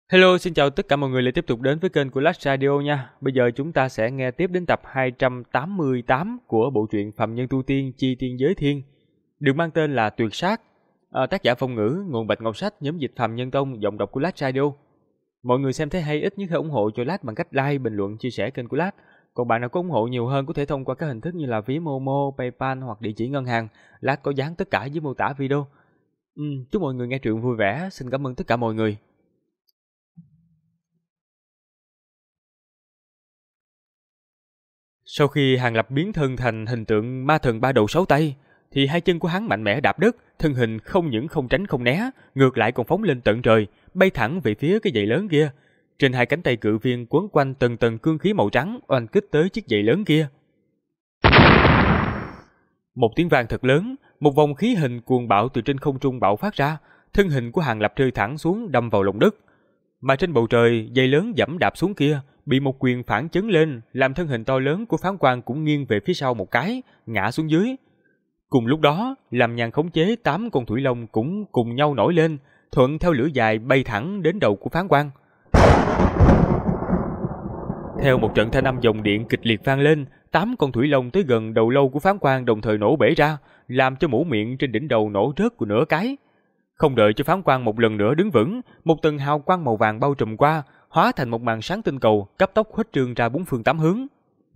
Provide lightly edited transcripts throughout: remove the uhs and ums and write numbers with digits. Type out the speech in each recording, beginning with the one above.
Hello, xin chào tất cả mọi người lại tiếp tục đến với kênh của Last Radio nha. Bây giờ chúng ta sẽ nghe tiếp đến tập 288 của bộ truyện Phạm Nhân Tu Tiên Chi Tiên Giới Thiên, được mang tên là Tuyệt Sát. Tác giả Phong Ngữ, nguồn Bạch Ngọc Sách, nhóm dịch Phạm Nhân Tông, giọng đọc của Last Radio. Mọi người xem thấy hay ít nhất hãy ủng hộ cho Last bằng cách like, bình luận, chia sẻ kênh của Last. Còn bạn nào có ủng hộ nhiều hơn có thể thông qua các hình thức như là ví Momo, PayPal hoặc địa chỉ ngân hàng. Last có dán tất cả dưới mô tả video. Chúc mọi người nghe truyện vui vẻ. Xin cảm ơn tất cả mọi người. Sau khi Hàng Lập biến thân thành hình tượng ma thần ba đầu sáu tay, thì hai chân của hắn mạnh mẽ đạp đất, thân hình không những không tránh không né, ngược lại còn phóng lên tận trời, bay thẳng về phía cái dãy lớn kia. Trên hai cánh tay cự viên quấn quanh tầng tầng cương khí màu trắng oanh kích tới chiếc dãy lớn kia. Một tiếng vang thật lớn, một vòng khí hình cuồng bạo từ trên không trung bạo phát ra, thân hình của Hàng Lập rơi thẳng xuống đâm vào lòng đất. Mà trên bầu trời, dây lớn giẫm đạp xuống kia, bị một quyền phản chấn lên, làm thân hình to lớn của Phán Quan cũng nghiêng về phía sau một cái, ngã xuống dưới. Cùng lúc đó, Lam Nhan khống chế 8 con thủy long cũng cùng nhau nổi lên, thuận theo lưỡi dài bay thẳng đến đầu của Phán Quan. Theo một trận thanh âm dòng điện kịch liệt vang lên, 8 con thủy long tới gần đầu lâu của Phán Quan đồng thời nổ bể ra, làm cho mũ miệng trên đỉnh đầu nổ rớt của nửa cái. Không đợi cho Phán Quan một lần nữa đứng vững, một tầng hào quang màu vàng bao trùm qua, hóa thành một màn sáng tinh cầu, cấp tốc khuếch trương ra bốn phương tám hướng.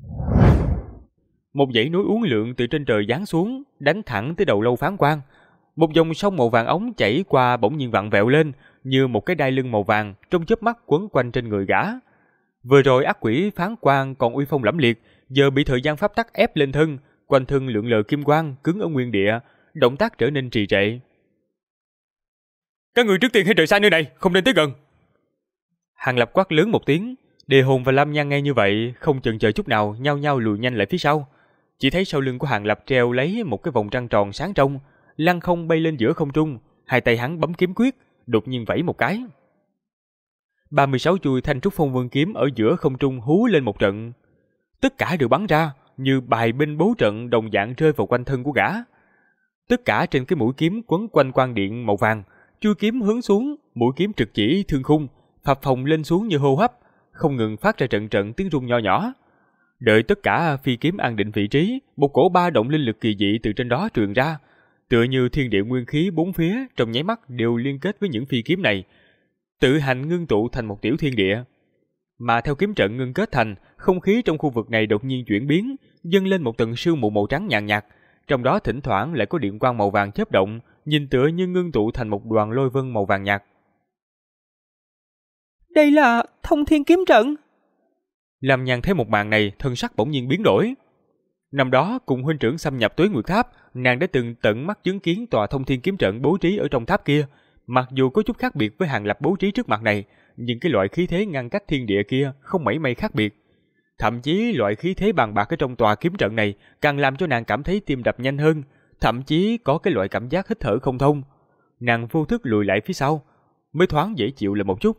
Một dãy núi uốn lượn từ trên trời giáng xuống, đánh thẳng tới đầu lâu Phán Quan. Một dòng sông màu vàng ống chảy qua bỗng nhiên vặn vẹo lên, như một cái đai lưng màu vàng, trong chớp mắt quấn quanh trên người gã. Vừa rồi ác quỷ Phán Quan còn uy phong lẫm liệt, giờ bị thời gian pháp tắc ép lên thân, quanh thân lượn lờ kim quang cứng ở nguyên địa, động tác trở nên trì trệ. Các người trước tiên hãy rời xa nơi này, không nên tới gần. Hàng Lập quát lớn một tiếng, Đề Hồn và Lam Nhan nghe như vậy, không chần chờ chút nào, nhao nhao lùi nhanh lại phía sau. Chỉ thấy sau lưng của Hàng Lập treo lấy một cái vòng trăng tròn sáng trong, lăng không bay lên giữa không trung, hai tay hắn bấm kiếm quyết, đột nhiên vẫy một cái. 36 chuôi thanh trúc phong vương kiếm ở giữa không trung hú lên một trận, tất cả đều bắn ra như bài binh bố trận đồng dạng rơi vào quanh thân của gã. Tất cả trên cái mũi kiếm quấn quanh quang điện màu vàng, chui kiếm hướng xuống, mũi kiếm trực chỉ thương khung, phập phồng lên xuống như hô hấp, không ngừng phát ra trận trận tiếng rung nho nhỏ. Đợi tất cả phi kiếm an định vị trí, một cổ ba động linh lực kỳ dị từ trên đó truyền ra, tựa như thiên địa nguyên khí bốn phía trong nháy mắt đều liên kết với những phi kiếm này, tự hành ngưng tụ thành một tiểu thiên địa. Mà theo kiếm trận ngưng kết thành, không khí trong khu vực này đột nhiên chuyển biến, dâng lên một tầng sương mù màu trắng nhàn nhạt, trong đó thỉnh thoảng lại có điện quang màu vàng chớp động, nhìn tựa như ngưng tụ thành một đoàn lôi vân màu vàng nhạt. Đây là Thông Thiên kiếm trận. Lam Nhan thấy một màn này, thân sắc bỗng nhiên biến đổi. Năm đó cùng huynh trưởng xâm nhập Tuế Nguyệt Tháp, nàng đã từng tận mắt chứng kiến tòa Thông Thiên kiếm trận bố trí ở trong tháp kia. Mặc dù có chút khác biệt với Hàng Lập bố trí trước mặt này, nhưng cái loại khí thế ngăn cách thiên địa kia không mảy may khác biệt. Thậm chí loại khí thế bằng bạc ở trong tòa kiếm trận này càng làm cho nàng cảm thấy tim đập nhanh hơn, thậm chí có cái loại cảm giác hít thở không thông. Nàng vô thức lùi lại phía sau, mới thoáng dễ chịu lại một chút.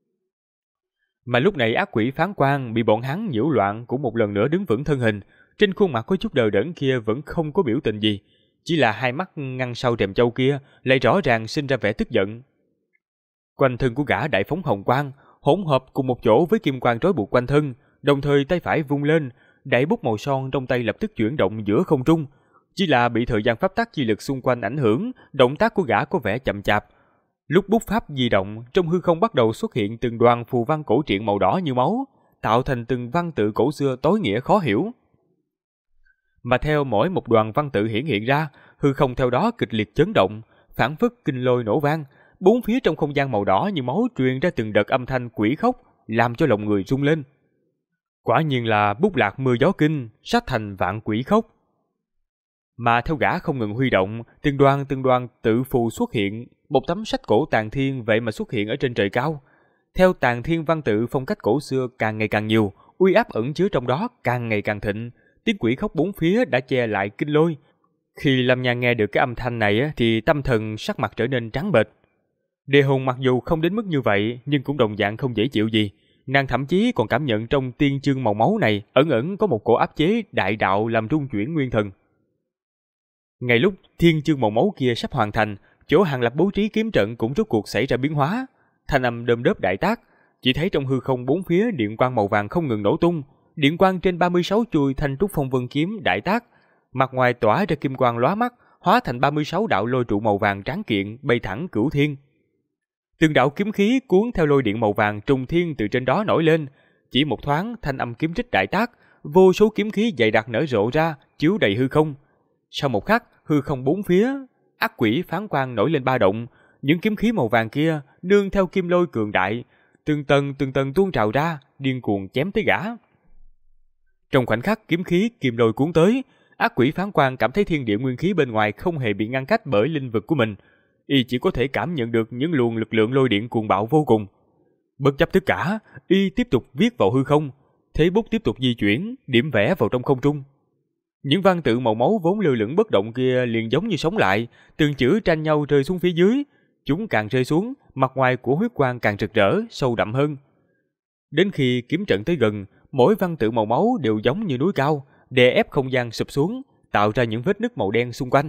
Mà lúc này ác quỷ Phán Quan bị bọn hắn nhiễu loạn cũng một lần nữa đứng vững thân hình, trên khuôn mặt có chút đờ đẫn kia vẫn không có biểu tình gì, chỉ là hai mắt ngăn sau rèm châu kia lại rõ ràng sinh ra vẻ tức giận. Quanh thân của gã đại phóng hồng quang, hỗn hợp cùng một chỗ với kim quang trói buộc quanh thân, đồng thời tay phải vung lên, đại bút màu son trong tay lập tức chuyển động giữa không trung. Chỉ là bị thời gian pháp tắc chi lực xung quanh ảnh hưởng, động tác của gã có vẻ chậm chạp. Lúc bút pháp di động, trong hư không bắt đầu xuất hiện từng đoàn phù văn cổ truyện màu đỏ như máu, tạo thành từng văn tự cổ xưa tối nghĩa khó hiểu. Mà theo mỗi một đoàn văn tự hiển hiện ra, hư không theo đó kịch liệt chấn động, phảng phất kinh lôi nổ vang, bốn phía trong không gian màu đỏ như máu truyền ra từng đợt âm thanh quỷ khóc, làm cho lòng người rung lên. Quả nhiên là bút lạc mưa gió kinh, sách thành vạn quỷ khóc. Mà theo gã không ngừng huy động, từng đoàn tự phù xuất hiện, một tấm sách cổ tàn thiên vậy mà xuất hiện ở trên trời cao. Theo tàn thiên văn tự phong cách cổ xưa càng ngày càng nhiều, uy áp ẩn chứa trong đó càng ngày càng thịnh, tiếng quỷ khóc bốn phía đã che lại kinh lôi. Khi Lâm Nhan nghe được cái âm thanh này thì tâm thần sắc mặt trở nên trắng bệch. Đề Hồn mặc dù không đến mức như vậy nhưng cũng đồng dạng không dễ chịu gì. Nàng thậm chí còn cảm nhận trong tiên chương màu máu này ẩn ẩn có một cổ áp chế đại đạo làm rung chuyển nguyên thần. Ngay lúc thiên chương màu máu kia sắp hoàn thành, chỗ Hàng Lập bố trí kiếm trận cũng rốt cuộc xảy ra biến hóa. thanh âm đơm đớp đại tác, chỉ thấy trong hư không bốn phía điện quang màu vàng không ngừng nổ tung, điện quang trên 36 chuôi thanh trúc phong vân kiếm đại tác, mặt ngoài tỏa ra kim quang lóa mắt, hóa thành 36 đạo lôi trụ màu vàng tráng kiện bay thẳng cửu thiên. Từng đạo kiếm khí cuốn theo lôi điện màu vàng trùng thiên từ trên đó nổi lên, chỉ một thoáng thanh âm kiếm rít đại tác, vô số kiếm khí dày đặc nở rộ ra, chiếu đầy hư không. Sau một khắc, hư không bốn phía, ác quỷ phán quang nổi lên ba động, những kiếm khí màu vàng kia nương theo kim lôi cường đại, từng tầng tuôn trào ra, điên cuồng chém tới gã. Trong khoảnh khắc kiếm khí kim lôi cuốn tới, ác quỷ phán quang cảm thấy thiên địa nguyên khí bên ngoài không hề bị ngăn cách bởi linh vực của mình, y chỉ có thể cảm nhận được những luồng lực lượng lôi điện cuồng bạo vô cùng. Bất chấp tất cả, y tiếp tục viết vào hư không, thế bút tiếp tục di chuyển, điểm vẽ vào trong không trung. Những văn tự màu máu vốn lơ lửng bất động kia liền giống như sống lại, từng chữ tranh nhau rơi xuống phía dưới, chúng càng rơi xuống, mặt ngoài của huyết quang càng rực rỡ, sâu đậm hơn. Đến khi kiếm trận tới gần, mỗi văn tự màu máu đều giống như núi cao, đè ép không gian sụp xuống, tạo ra những vết nứt màu đen xung quanh.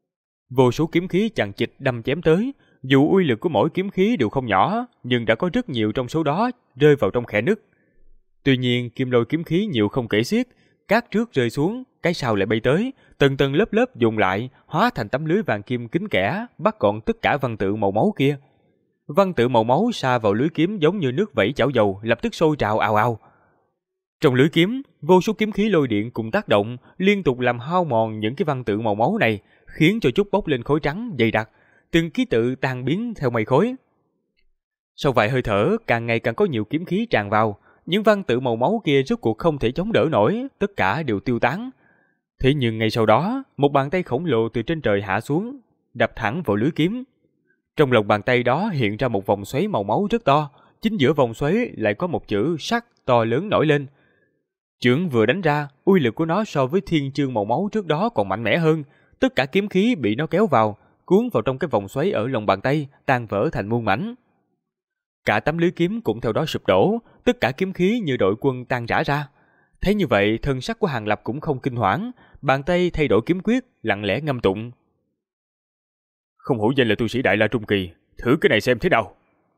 Vô số kiếm khí chằng chịt đâm chém tới, dù uy lực của mỗi kiếm khí đều không nhỏ, nhưng đã có rất nhiều trong số đó rơi vào trong khe nứt. Tuy nhiên, kim lôi kiếm khí nhiều không kể xiết, cát trước rơi xuống, cái sau lại bay tới, tầng lớp lớp dùng lại, hóa thành tấm lưới vàng kim kín kẽ, bắt gọn tất cả văn tự màu máu kia. Văn tự màu máu sa vào lưới kiếm giống như nước vẩy chảo dầu, lập tức sôi trào ào ào. Trong lưới kiếm, vô số kiếm khí lôi điện cùng tác động, liên tục làm hao mòn những cái văn tự màu máu này, khiến cho chúng bốc lên khối trắng dày đặc, từng ký tự tan biến theo mây khói. Sau vài hơi thở, càng ngày càng có nhiều kiếm khí tràn vào, những văn tự màu máu kia rốt cuộc không thể chống đỡ nổi, tất cả đều tiêu tán. Thế nhưng ngay sau đó, một bàn tay khổng lồ từ trên trời hạ xuống, đập thẳng vào lưới kiếm. Trong lòng bàn tay đó hiện ra một vòng xoáy màu máu rất to, chính giữa vòng xoáy lại có một chữ sắc to lớn nổi lên. Chưởng vừa đánh ra, uy lực của nó so với thiên chương màu máu trước đó còn mạnh mẽ hơn, tất cả kiếm khí bị nó kéo vào, cuốn vào trong cái vòng xoáy ở lòng bàn tay, tan vỡ thành muôn mảnh. Cả tấm lưới kiếm cũng theo đó sụp đổ, tất cả kiếm khí như đội quân tan rã ra. Thấy như vậy, thân sắc của Hàng Lập cũng không kinh hoảng, bàn tay thay đổi kiếm quyết, lặng lẽ ngâm tụng. Không hổ danh là tu sĩ Đại La Trung Kỳ, thử cái này xem thế nào.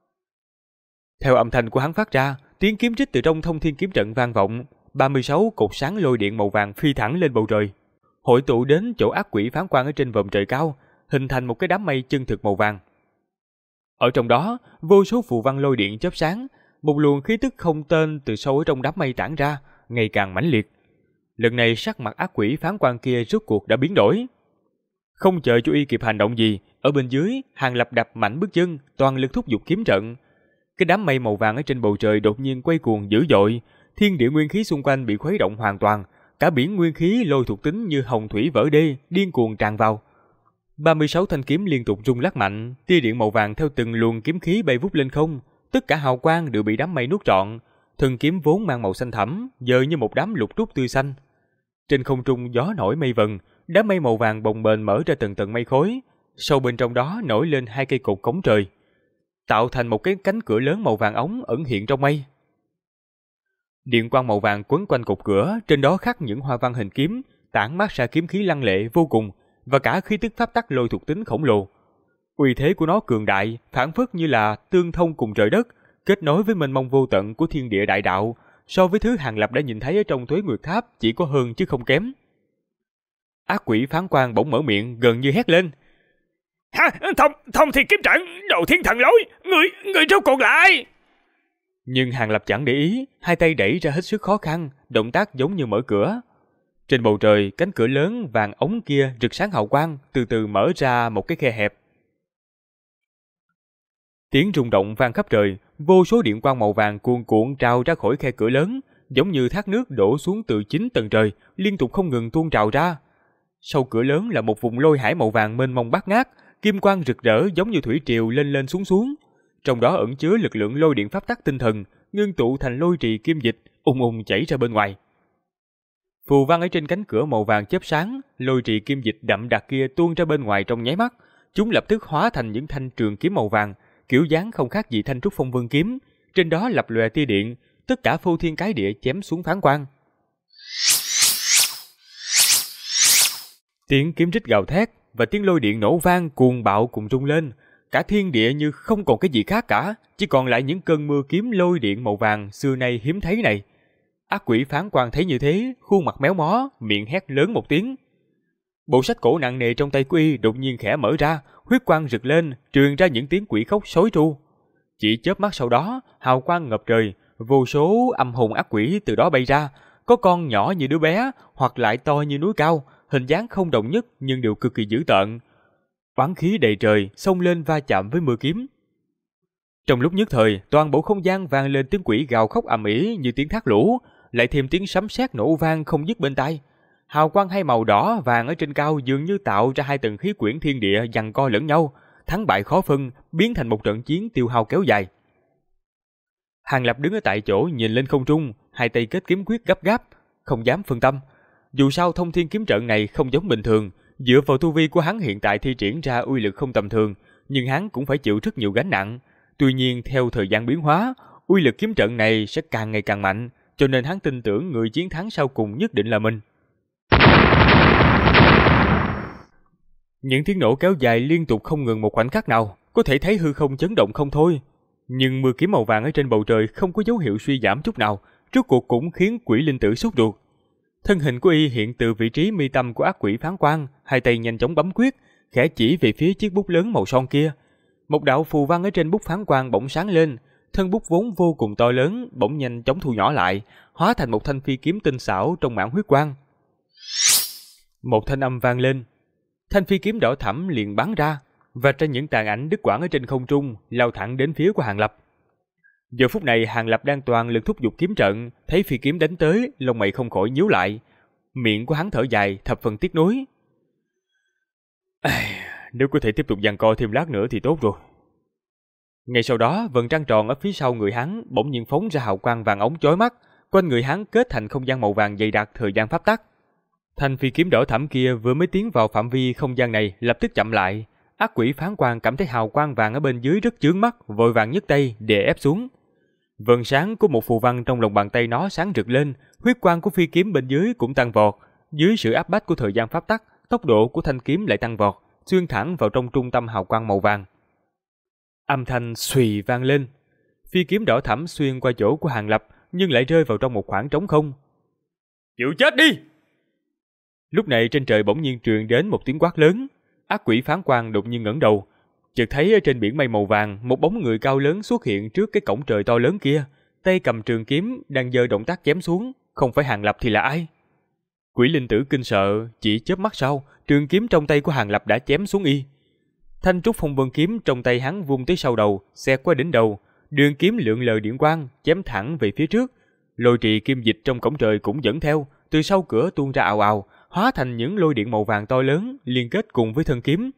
Theo âm thanh của hắn phát ra, tiếng kiếm rít từ trong thông thiên kiếm trận vang vọng, 36 cột sáng lôi điện màu vàng phi thẳng lên bầu trời, hội tụ đến chỗ ác quỷ phán quan ở trên vòm trời cao, hình thành một cái đám mây chân thực màu vàng. Ở trong đó, vô số phù văn lôi điện chớp sáng, một luồng khí tức không tên từ sâu ở trong đám mây tản ra, ngày càng mãnh liệt. Lần này sắc mặt ác quỷ phán quan kia rốt cuộc đã biến đổi. Không chờ cho y kịp hành động gì, ở bên dưới, Hàng Lập đạp mạnh bước chân, toàn lực thúc giục kiếm trận. Cái đám mây màu vàng ở trên bầu trời đột nhiên quay cuồng dữ dội, thiên địa nguyên khí xung quanh bị khuấy động hoàn toàn, cả biển nguyên khí lôi thuộc tính như hồng thủy vỡ đê, điên cuồng tràn vào. 36 thanh kiếm liên tục rung lắc mạnh, tia điện màu vàng theo từng luồng kiếm khí bay vút lên không, tất cả hào quang đều bị đám mây nuốt trọn, thân kiếm vốn mang màu xanh thẫm, giờ như một đám lục trúc tươi xanh. Trên không trung gió nổi mây vần, đám mây màu vàng bồng bềnh mở ra từng tầng mây khối, sâu bên trong đó nổi lên hai cây cột cống trời, tạo thành một cái cánh cửa lớn màu vàng óng ẩn hiện trong mây. Điện quang màu vàng quấn quanh cột cửa, trên đó khắc những hoa văn hình kiếm, tản mát ra kiếm khí lăng lệ vô cùng, và cả khí tức pháp tắc lôi thuộc tính khổng lồ. Uy thế của nó cường đại, phảng phất như là tương thông cùng trời đất, kết nối với mênh mông vô tận của thiên địa đại đạo, so với thứ Hàng Lập đã nhìn thấy ở trong Tuế Nguyệt Tháp chỉ có hơn chứ không kém. Ác quỷ phán quan bỗng mở miệng gần như hét lên. Ha, thông thiên kiếm trận, đồ thiên thần lối, người rốt cuộc lại. Nhưng Hàng Lập chẳng để ý, hai tay đẩy ra hết sức khó khăn, động tác giống như mở cửa. Trên bầu trời, cánh cửa lớn vàng ống kia rực sáng hào quang, từ từ mở ra một cái khe hẹp. Tiếng rung động vang khắp trời, vô số điện quang màu vàng cuồn cuộn trào ra khỏi khe cửa lớn, giống như thác nước đổ xuống từ 9 tầng trời, liên tục không ngừng tuôn trào ra. Sau cửa lớn là một vùng lôi hải màu vàng mênh mông bát ngát, kim quang rực rỡ giống như thủy triều lên lên xuống xuống. Trong đó ẩn chứa lực lượng lôi điện pháp tắc tinh thần, ngưng tụ thành lôi trì kim dịch, ùng ùng chảy ra bên ngoài. Phù văn ở trên cánh cửa màu vàng chớp sáng, lôi trì kim dịch đậm đặc kia tuôn ra bên ngoài trong nháy mắt, chúng lập tức hóa thành những thanh trường kiếm màu vàng, kiểu dáng không khác gì thanh trúc phong vân kiếm, trên đó lập lòe tia điện, tất cả phô thiên cái địa chém xuống phán quan. Tiếng kiếm rít gào thét và tiếng lôi điện nổ vang cuồng bạo cùng rung lên, cả thiên địa như không còn cái gì khác cả, chỉ còn lại những cơn mưa kiếm lôi điện màu vàng xưa nay hiếm thấy này. Ác quỷ Phán Quan thấy như thế, khuôn mặt méo mó, miệng hét lớn một tiếng. Bộ sách cổ nặng nề trong tay của y đột nhiên khẽ mở ra, huyết quang rực lên, truyền ra những tiếng quỷ khóc sói tru. Chỉ chớp mắt sau đó, hào quang ngập trời, vô số âm hồn ác quỷ từ đó bay ra, có con nhỏ như đứa bé, hoặc lại to như núi cao, hình dáng không đồng nhất nhưng đều cực kỳ dữ tợn. Oán khí đầy trời xông lên va chạm với mưa kiếm. Trong lúc nhất thời, toàn bộ không gian vang lên tiếng quỷ gào khóc ầm ĩ như tiếng thác lũ, lại thêm tiếng sấm sét nổ vang không dứt bên tai. Hào quang hai màu đỏ vàng ở trên cao dường như tạo ra hai tầng khí quyển thiên địa giằng co lẫn nhau, thắng bại khó phân, biến thành một trận chiến tiêu hao kéo dài. Hàng Lập đứng ở tại chỗ nhìn lên không trung, hai tay kết kiếm quyết gấp gáp, không dám phân tâm. Dù sao thông thiên kiếm trận này không giống bình thường, dựa vào tu vi của hắn hiện tại thi triển ra uy lực không tầm thường, nhưng hắn cũng phải chịu rất nhiều gánh nặng. Tuy nhiên theo thời gian biến hóa, uy lực kiếm trận này sẽ càng ngày càng mạnh, cho nên hắn tin tưởng người chiến thắng sau cùng nhất định là mình. Những tiếng nổ kéo dài liên tục không ngừng một khoảnh khắc nào, có thể thấy hư không chấn động không thôi. Nhưng mưa kiếm màu vàng ở trên bầu trời không có dấu hiệu suy giảm chút nào, rốt cuộc cũng khiến quỷ linh tử sốt ruột. Thân hình của y hiện từ vị trí mi tâm của ác quỷ Phán Quan, hai tay nhanh chóng bấm quyết, khẽ chỉ về phía chiếc bút lớn màu son kia. Một đạo phù văn ở trên bút Phán Quan bỗng sáng lên, thân bút vốn vô cùng to lớn bỗng nhanh chóng thu nhỏ lại, hóa thành một thanh phi kiếm tinh xảo trong mảng huyết quang. Một thanh âm vang lên, thanh phi kiếm đỏ thẫm liền bắn ra, và trên những tàn ảnh đứt quãng ở trên không trung lao thẳng đến phía của Hàng Lập. Giờ phút này Hàng Lập đang toàn lực thúc giục kiếm trận, thấy phi kiếm đánh tới, lông mày không khỏi nhíu lại. Miệng của hắn thở dài, thập phần tiếc nuối. Nếu có thể tiếp tục giằng co thêm lát nữa thì tốt rồi. Ngay sau đó, vầng trăng tròn ở phía sau người hắn bỗng nhiên phóng ra hào quang vàng ống chói mắt, quanh người hắn kết thành không gian màu vàng dày đặc thời gian pháp tắc. Thanh phi kiếm đỏ thẫm kia vừa mới tiến vào phạm vi không gian này lập tức chậm lại. Ác quỷ Phán Quan cảm thấy hào quang vàng ở bên dưới rất chướng mắt, vội vàng nhấc tay đè ép xuống. Vầng sáng của một phù văn trong lòng bàn tay nó sáng rực lên, huyết quang của phi kiếm bên dưới cũng tăng vọt. Dưới sự áp bách của thời gian pháp tắc, tốc độ của thanh kiếm lại tăng vọt, xuyên thẳng vào trong trung tâm hào quang màu vàng. Âm thanh xùy vang lên, phi kiếm đỏ thẫm xuyên qua chỗ của Hàng Lập, nhưng lại rơi vào trong một khoảng trống không. Chịu chết đi! Lúc này trên trời bỗng nhiên truyền đến một tiếng quát lớn. Ác quỷ Phán Quan đột nhiên ngẩng đầu, chợt thấy ở trên biển mây màu vàng một bóng người cao lớn xuất hiện trước cái cổng trời to lớn kia, tay cầm trường kiếm đang giơ động tác chém xuống, không phải Hàng Lập thì là ai? Quỷ linh tử kinh sợ, chỉ chớp mắt sau, trường kiếm trong tay của Hàng Lập đã chém xuống y. Thanh trúc phong vân kiếm trong tay hắn vung tới sau đầu, xẹt qua đỉnh đầu, đường kiếm lượn lờ điện quang, chém thẳng về phía trước. Lôi trì kim dịch trong cổng trời cũng dẫn theo, từ sau cửa tuôn ra ào ào, hóa thành những lôi điện màu vàng to lớn liên kết cùng với thân kiếm.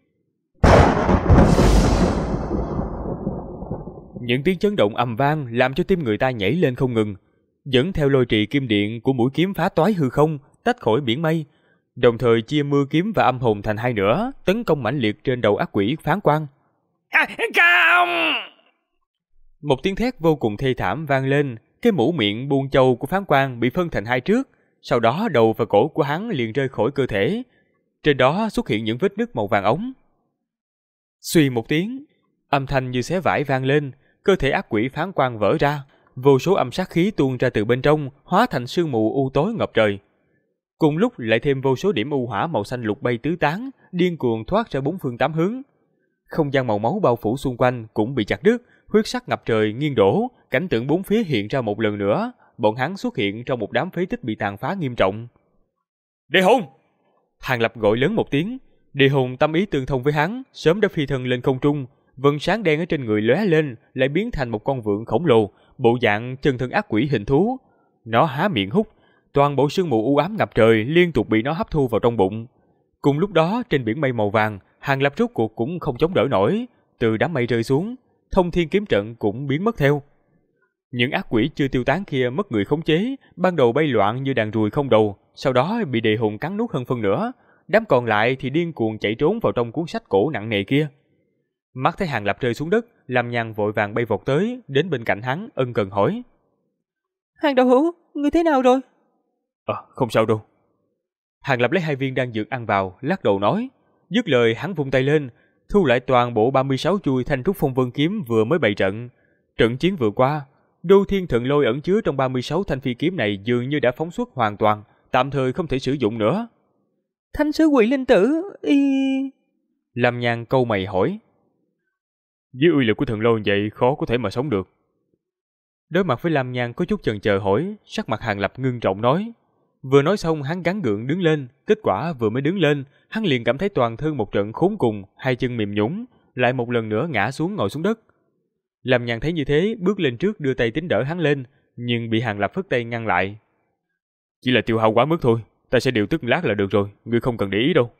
Những tiếng chấn động ầm vang làm cho tim người ta nhảy lên không ngừng, dẫn theo lôi trì kim điện của mũi kiếm phá toái hư không, tách khỏi biển mây, đồng thời chia mưa kiếm và âm hồn thành hai nửa, tấn công mãnh liệt trên đầu ác quỷ Phán Quan. Không! Một tiếng thét vô cùng thê thảm vang lên, cái mũ miệng buông châu của Phán Quan bị phân thành hai trước, sau đó đầu và cổ của hắn liền rơi khỏi cơ thể, trên đó xuất hiện những vết nứt màu vàng ống. Suy một tiếng, âm thanh như xé vải vang lên, cơ thể ác quỷ Phán Quan vỡ ra, vô số âm sát khí tuôn ra từ bên trong, hóa thành sương mù u tối ngập trời. Cùng lúc lại thêm vô số điểm u hỏa màu xanh lục bay tứ tán, điên cuồng thoát ra bốn phương tám hướng. Không gian màu máu bao phủ xung quanh cũng bị chặt đứt, huyết sắc ngập trời nghiêng đổ, cảnh tượng bốn phía hiện ra một lần nữa, bọn hắn xuất hiện trong một đám phế tích bị tàn phá nghiêm trọng. Đề hồn! Hàng Lập gọi lớn một tiếng, Đề hồn tâm ý tương thông với hắn, sớm đã phi thân lên không trung, vầng sáng đen ở trên người lóe lên, lại biến thành một con vượn khổng lồ, bộ dạng chân thân ác quỷ hình thú. Nó há miệng hút, toàn bộ sương mù u ám ngập trời liên tục bị nó hấp thu vào trong bụng. Cùng lúc đó, trên biển mây màu vàng, Hàng Lập rốt cuộc cũng không chống đỡ nổi, từ đám mây rơi xuống, thông thiên kiếm trận cũng biến mất theo. Những ác quỷ chưa tiêu tán kia mất người khống chế, ban đầu bay loạn như đàn ruồi không đầu, sau đó bị đề hồn cắn nuốt hơn phân nửa. Đám còn lại thì điên cuồng chạy trốn vào trong cuốn sách cổ nặng nề kia. Mắt thấy Hàng Lập rơi xuống đất, Lam Nhan vội vàng bay vọt tới, đến bên cạnh hắn ân cần hỏi: Hàng đạo hữu, ngươi thế nào rồi? Không sao đâu. Hàng Lập lấy 2 viên đan dược ăn vào, lắc đầu nói. Dứt lời hắn vung tay lên, thu lại toàn bộ 36 chuôi Thanh Trúc Phong Vân kiếm vừa mới bày trận. Trận chiến vừa qua, Đô Thiên Thần Lôi ẩn chứa trong 36 thanh phi kiếm này dường như đã phóng xuất hoàn toàn, tạm thời không thể sử dụng nữa. Thanh sứ Quỷ Linh Tử, Lam Nhan câu mày hỏi. Với uy lực của thần lôi vậy khó có thể mà sống được. Đối mặt với Lam Nhan có chút chần chờ hỏi, sắc mặt Hàn Lập ngưng trọng nói. Vừa nói xong hắn gắng gượng đứng lên, kết quả vừa mới đứng lên, hắn liền cảm thấy toàn thân một trận khốn cùng, hai chân mềm nhũn, lại một lần nữa ngã xuống ngồi xuống đất. Lam Nhan thấy như thế, bước lên trước đưa tay tính đỡ hắn lên, nhưng bị Hàn Lập phất tay ngăn lại. Chỉ là tiêu hao quá mức thôi, ta sẽ điều tức lát là được rồi, ngươi không cần để ý đâu.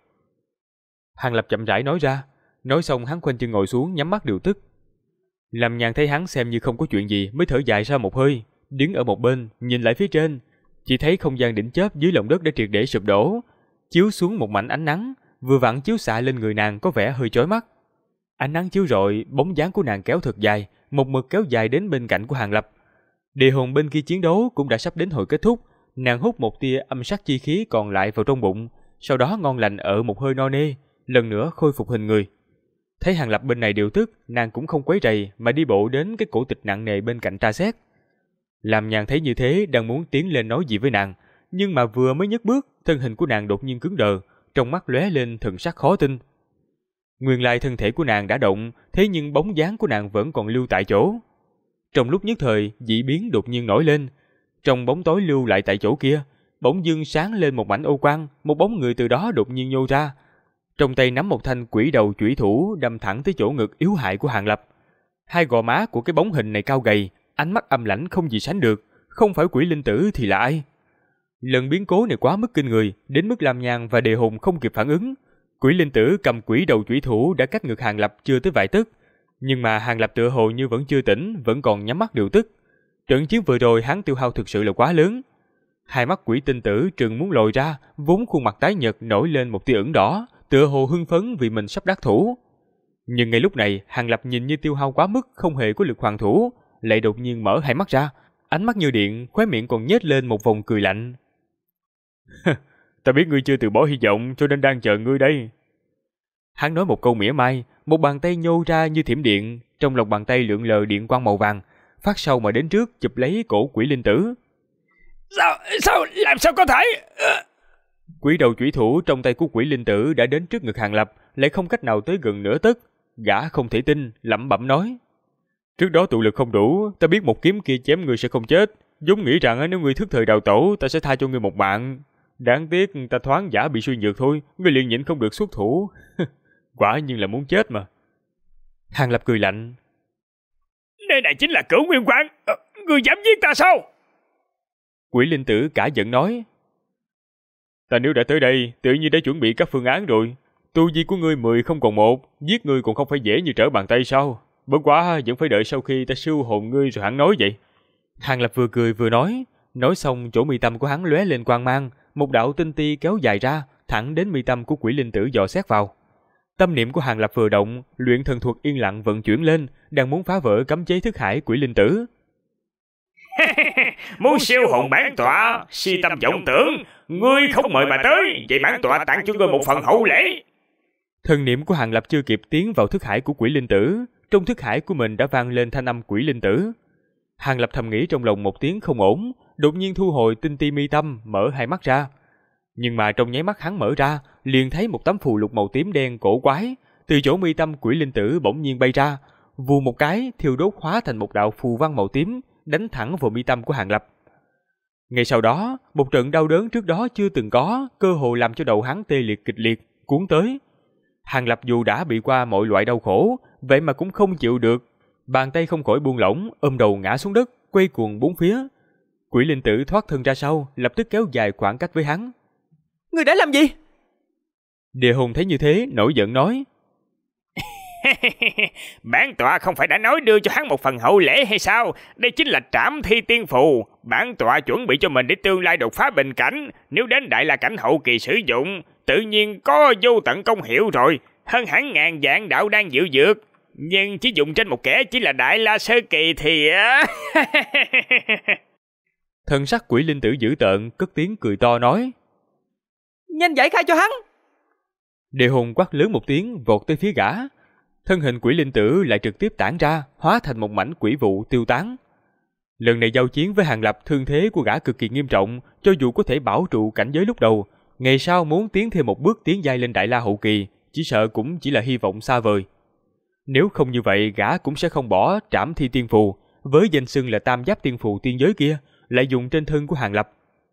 Hàn Lập chậm rãi nói ra, nói xong hắn khoanh chân ngồi xuống nhắm mắt điều tức. Lam Nhan thấy hắn xem như không có chuyện gì mới thở dài ra một hơi, đứng ở một bên nhìn lại phía trên, chỉ thấy không gian đỉnh chóp dưới lòng đất đã triệt để sụp đổ, chiếu xuống một mảnh ánh nắng, vừa vặn chiếu xạ lên người nàng có vẻ hơi chói mắt. Ánh nắng chiếu rọi, bóng dáng của nàng kéo thật dài, một mực kéo dài đến bên cạnh của Hàn Lập. Địa hồn bên kia chiến đấu cũng đã sắp đến hồi kết thúc, nàng hút một tia âm sắc chi khí còn lại vào trong bụng, sau đó ngon lành ở một hơi no nê, lần nữa khôi phục hình người. Thấy Hàn Lập bên này điều tức, nàng cũng không quấy rầy mà đi bộ đến cái cổ tịch nặng nề bên cạnh tra xét. Lam Nhan thấy như thế đang muốn tiến lên nói gì với nàng, nhưng mà vừa mới nhấc bước, thân hình của nàng đột nhiên cứng đờ, trong mắt lóe lên thần sắc khó tin. Nguyên lai thân thể của nàng đã động, thế nhưng bóng dáng của nàng vẫn còn lưu tại chỗ. Trong lúc nhất thời, dị biến đột nhiên nổi lên, trong bóng tối lưu lại tại chỗ kia, bỗng dưng sáng lên một mảnh ô quang, một bóng người từ đó đột nhiên nhô ra. Trong tay nắm một thanh quỷ đầu chủy thủ đâm thẳng tới chỗ ngực yếu hại của Hàn Lập. Hai gò má của cái bóng hình này cao gầy, ánh mắt âm lãnh không gì sánh được, không phải Quỷ Linh Tử thì là ai? Lần biến cố này quá mức kinh người, đến mức Lam Nhan và Đề Hồn không kịp phản ứng. Quỷ Linh Tử cầm quỷ đầu chủy thủ đã cách ngực Hàn Lập chưa tới vài tấc, nhưng mà Hàn Lập tựa hồ như vẫn chưa tỉnh, vẫn còn nhắm mắt điều tức. Trận chiến vừa rồi hắn tiêu hao thực sự là quá lớn. Hai mắt Quỷ Tinh Tử trừng muốn lồi ra, vốn khuôn mặt tái nhợt nổi lên một tia ửng đỏ, tựa hồ hưng phấn vì mình sắp đắc thủ. Nhưng ngay lúc này, Hàn Lập nhìn như tiêu hao quá mức, không hề có lực hoàn thủ, lại đột nhiên mở hai mắt ra, ánh mắt như điện, khóe miệng còn nhếch lên một vòng cười lạnh. Ta biết ngươi chưa từ bỏ hy vọng, cho nên đang chờ ngươi đây. Hắn nói một câu mỉa mai, một bàn tay nhô ra như thiểm điện, trong lòng bàn tay lượn lờ điện quang màu vàng, phát sau mà đến trước chụp lấy cổ Quỷ Linh Tử. Sao, làm sao có thể? Quỷ đầu chủy thủ trong tay của Quỷ Linh Tử đã đến trước ngực Hàn Lập, lại không cách nào tới gần nửa tấc. Gã không thể tin, lẩm bẩm nói. Trước đó tụ lực không đủ, ta biết một kiếm kia chém ngươi sẽ không chết, vốn nghĩ rằng nếu ngươi thức thời đào tẩu, ta sẽ tha cho ngươi một mạng. Đáng tiếc ta thoáng giả bị suy nhược thôi, ngươi liền nhịn không được xuất thủ. Quả nhiên là muốn chết mà. Hàn Lập cười lạnh. Nơi này chính là Cửu Nguyên Quán, ngươi dám giết ta sao? Quỷ Linh Tử cả giận nói. Ta nếu đã tới đây, tự nhiên đã chuẩn bị các phương án rồi. Tu vi của ngươi 10 không còn 1, giết ngươi còn không phải dễ như trở bàn tay sao? Bất quá vẫn phải đợi sau khi ta siêu hồn ngươi rồi hẳn nói vậy. Hàn Lập vừa cười vừa nói xong chỗ mi tâm của hắn lóe lên quang mang, một đạo tinh ti kéo dài ra, thẳng đến mi tâm của Quỷ Linh Tử dò xét vào. Tâm niệm của Hàn Lập vừa động, luyện thần thuật yên lặng vận chuyển lên, đang muốn phá vỡ cấm chế thức hải Quỷ Linh Tử. Muốn siêu hồn bản tọa, si tâm vọng tưởng, ngươi không mời mà tới, vậy bản tọa tặng cho ngươi một phần hậu lễ. Thần niệm của Hàn Lập chưa kịp tiến vào thức hải của Quỷ Linh Tử, trong thức hải của mình đã vang lên thanh âm Quỷ Linh Tử. Hàn Lập thầm nghĩ trong lòng một tiếng không ổn, đột nhiên thu hồi tinh ti mi tâm, mở hai mắt ra. Nhưng mà trong nháy mắt hắn mở ra, liền thấy một tấm phù lục màu tím đen cổ quái từ chỗ mi tâm Quỷ Linh Tử bỗng nhiên bay ra, vù một cái thiêu đốt hóa thành một đạo phù văn màu tím, đánh thẳng vào mi tâm của Hàn Lập. Ngay sau đó, một trận đau đớn trước đó chưa từng có, cơ hồ làm cho đầu hắn tê liệt kịch liệt, cuốn tới. Hàn Lập dù đã bị qua mọi loại đau khổ, vậy mà cũng không chịu được, bàn tay không khỏi buông lỏng, ôm đầu ngã xuống đất, quay cuồng bốn phía. Quỷ Linh Tử thoát thân ra sau, lập tức kéo dài khoảng cách với hắn. Ngươi đã làm gì? Địa Hồn thấy như thế, nổi giận nói. Bản tọa không phải đã nói đưa cho hắn một phần hậu lễ hay sao? Đây chính là Trảm Thi Tiên Phù. Bản tọa chuẩn bị cho mình để tương lai đột phá bình cảnh. Nếu đến Đại La Cảnh hậu kỳ sử dụng, tự nhiên có vô tận công hiệu rồi. Hơn hẳn ngàn vạn đạo đan diệu dược. Nhưng chỉ dùng trên một kẻ chỉ là Đại La Sơ Kỳ thì... Thân sắc Quỷ Linh Tử dữ tợn, cất tiếng cười to nói. Nhanh giải khai cho hắn. Địa Hồn quát lớn một tiếng, vọt tới phía gã. thân hình quỷ linh tử lại trực tiếp tản ra, hóa thành một mảnh quỷ vụ tiêu tán. Lần này giao chiến với Hàng Lập, thương thế của gã cực kỳ nghiêm trọng, cho dù có thể bảo trụ cảnh giới lúc đầu, ngày sau muốn tiến thêm một bước tiến giai lên Đại La hậu kỳ, chỉ sợ cũng chỉ là hy vọng xa vời. Nếu không như vậy, gã cũng sẽ không bỏ Trảm Thi Tiên Phù, với danh xưng là Tam Giáp Tiên Phù tiên giới kia, lại dùng trên thân của Hàng Lập.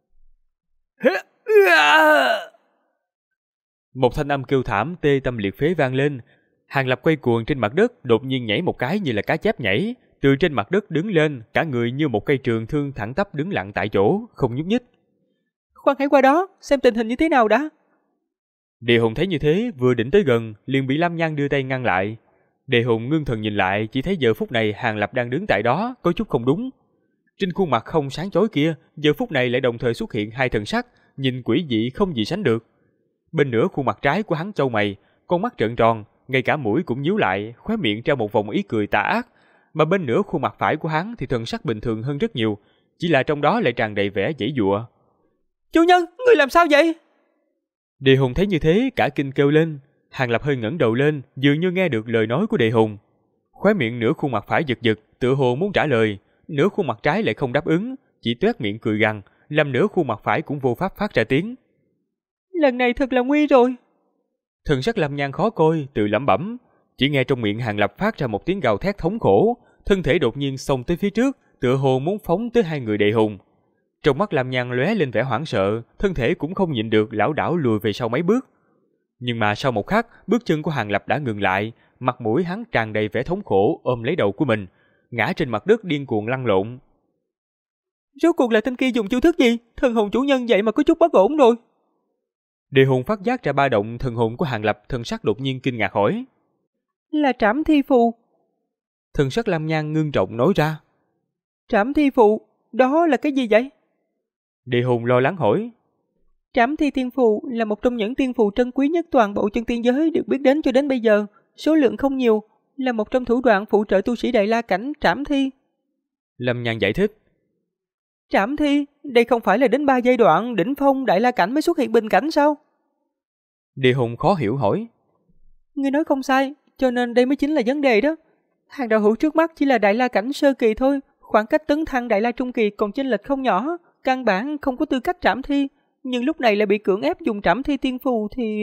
Một thanh âm kêu thảm tê tâm liệt phế vang lên. Hàng Lập quay cuồng trên mặt đất, đột nhiên nhảy một cái như là cá chép nhảy, từ trên mặt đất đứng lên, cả người như một cây trường thương thẳng tắp đứng lặng tại chỗ, không nhúc nhích. Khoan hãy qua đó, xem tình hình như thế nào đã. Đề Hùng thấy như thế, vừa định tới gần, liền bị Lam Nhan đưa tay ngăn lại. Đề Hùng ngưng thần nhìn lại, chỉ thấy giờ phút này Hàng Lập đang đứng tại đó, có chút không đúng. Trên khuôn mặt không sáng chói kia, giờ phút này lại đồng thời xuất hiện hai thần sắc, nhìn quỷ dị không gì sánh được. Bên nửa khuôn mặt trái của hắn chau mày, con mắt trợn tròn, ngay cả mũi cũng nhíu lại, khóe miệng treo một vòng ý cười tà ác. Mà bên nửa khuôn mặt phải của hắn thì thần sắc bình thường hơn rất nhiều, chỉ là trong đó lại tràn đầy vẻ giãy giụa. Chủ nhân, người làm sao vậy? Đề Hùng thấy như thế, cả kinh kêu lên. Hàng Lập hơi ngẩng đầu lên, dường như nghe được lời nói của Đề Hùng. Khóe miệng nửa khuôn mặt phải giật giật, tựa hồ muốn trả lời, nửa khuôn mặt trái lại không đáp ứng, chỉ toét miệng cười gằn, làm nửa khuôn mặt phải cũng vô pháp phát ra tiếng. Lần này thật là nguy rồi. Thần sắc Lam Nhan khó coi, tự lẩm bẩm. Chỉ nghe trong miệng Hàng Lập phát ra một tiếng gào thét thống khổ, thân thể đột nhiên xông tới phía trước, tựa hồ muốn phóng tới hai người Đề Hùng. Trong mắt Lam Nhan lóe lên vẻ hoảng sợ, thân thể cũng không nhịn được lảo đảo lùi về sau mấy bước. Nhưng mà sau một khắc, bước chân của Hàng Lập đã ngừng lại, mặt mũi hắn tràn đầy vẻ thống khổ, ôm lấy đầu của mình, ngã trên mặt đất điên cuồng lăn lộn. Rốt cuộc là tên kia dùng chiêu thức gì? Thần hồn chủ nhân vậy mà có chút bất ổn rồi. Đề Hùng phát giác ra ba động thần hồn của Hàng Lập, thần sắc đột nhiên kinh ngạc hỏi. Là Trảm Thi Phù. Thần sắc Lam Nhan ngưng trọng nói ra. Trảm Thi Phù, đó là cái gì vậy? Đề Hùng lo lắng hỏi. Trảm Thi Tiên Phù là một trong những tiên phù trân quý nhất toàn bộ chân tiên giới được biết đến cho đến bây giờ. Số lượng không nhiều, là một trong thủ đoạn phụ trợ tu sĩ Đại La cảnh trảm thi. Lam Nhan giải thích. Trảm thi, đây không phải là đến 3 giai đoạn đỉnh phong Đại La cảnh mới xuất hiện bình cảnh sao? Đề Hùng khó hiểu hỏi. Ngươi nói không sai, cho nên đây mới chính là vấn đề đó. Hàng đạo hữu trước mắt chỉ là Đại La cảnh sơ kỳ thôi, khoảng cách tấn thăng Đại La trung kỳ còn chênh lệch không nhỏ, căn bản không có tư cách trảm thi, nhưng lúc này lại bị cưỡng ép dùng Trảm Thi Tiên Phù thì...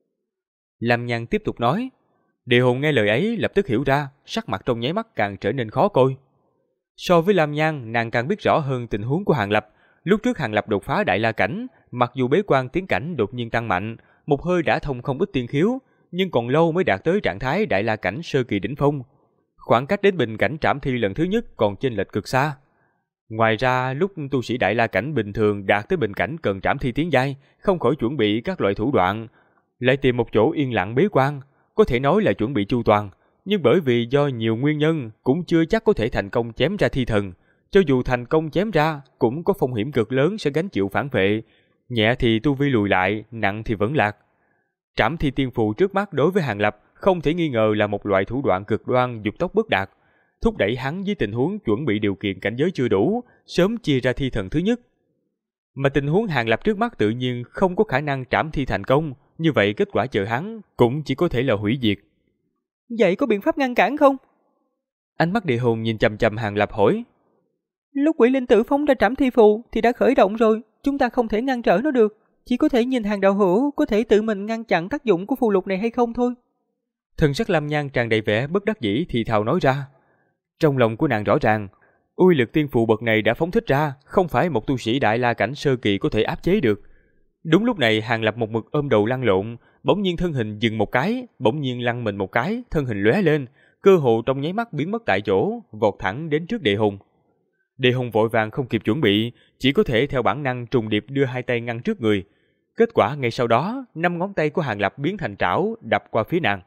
Lam Nhan tiếp tục nói. Đề Hùng nghe lời ấy lập tức hiểu ra, sắc mặt trong nháy mắt càng trở nên khó coi. So với Lam Nhan, nàng càng biết rõ hơn tình huống của Hàng Lập. Lúc trước Hàng Lập đột phá Đại La cảnh, mặc dù bế quan tiến cảnh đột nhiên tăng mạnh, một hơi đã thông không ít tiên khiếu, nhưng còn lâu mới đạt tới trạng thái Đại La cảnh sơ kỳ đỉnh phong. Khoảng cách đến bình cảnh trảm thi lần thứ nhất còn chênh lệch cực xa. Ngoài ra, lúc tu sĩ Đại La cảnh bình thường đạt tới bình cảnh cần trảm thi tiến giai, không khỏi chuẩn bị các loại thủ đoạn, lại tìm một chỗ yên lặng bế quan, có thể nói là chuẩn bị chu toàn, nhưng bởi vì do nhiều nguyên nhân cũng chưa chắc có thể thành công chém ra thi thần. Cho dù thành công chém ra, cũng có phong hiểm cực lớn sẽ gánh chịu phản vệ, nhẹ thì tu vi lùi lại, nặng thì vẫn lạc. Trảm Thi Tiên Phù trước mắt đối với Hàng Lập không thể nghi ngờ là một loại thủ đoạn cực đoan dục tốc bất đạt, thúc đẩy hắn với tình huống chuẩn bị điều kiện cảnh giới chưa đủ, sớm chia ra thi thần thứ nhất. Mà tình huống Hàng Lập trước mắt tự nhiên không có khả năng trảm thi thành công, như vậy kết quả chờ hắn cũng chỉ có thể là hủy diệt. Vậy có biện pháp ngăn cản không? Ánh mắt Địa Hồn nhìn chằm chằm Hàng Lập hỏi. Lúc quỷ linh tử phóng ra Trảm Thi Phù thì đã khởi động rồi, chúng ta không thể ngăn trở nó được, chỉ có thể nhìn Hàng đạo hữu có thể tự mình ngăn chặn tác dụng của phù lục này hay không thôi. Thần sắc Lam Nhan tràn đầy vẻ bất đắc dĩ thì thào nói ra. Trong lòng của nàng rõ ràng, uy lực tiên phù bậc này đã phóng thích ra, không phải một tu sĩ Đại La cảnh sơ kỳ có thể áp chế được. Đúng lúc này Hàng Lập một mực ôm đầu lăn lộn, bỗng nhiên thân hình dừng một cái, bỗng nhiên lăn mình một cái, thân hình lóe lên, cơ hồ trong nháy mắt biến mất tại chỗ, vọt thẳng đến trước Địa Hùng. Địa Hùng vội vàng không kịp chuẩn bị, chỉ có thể theo bản năng trùng điệp đưa hai tay ngăn trước người. Kết quả ngay sau đó, 5 ngón tay của Hàng Lập biến thành trảo đập qua phía nàng.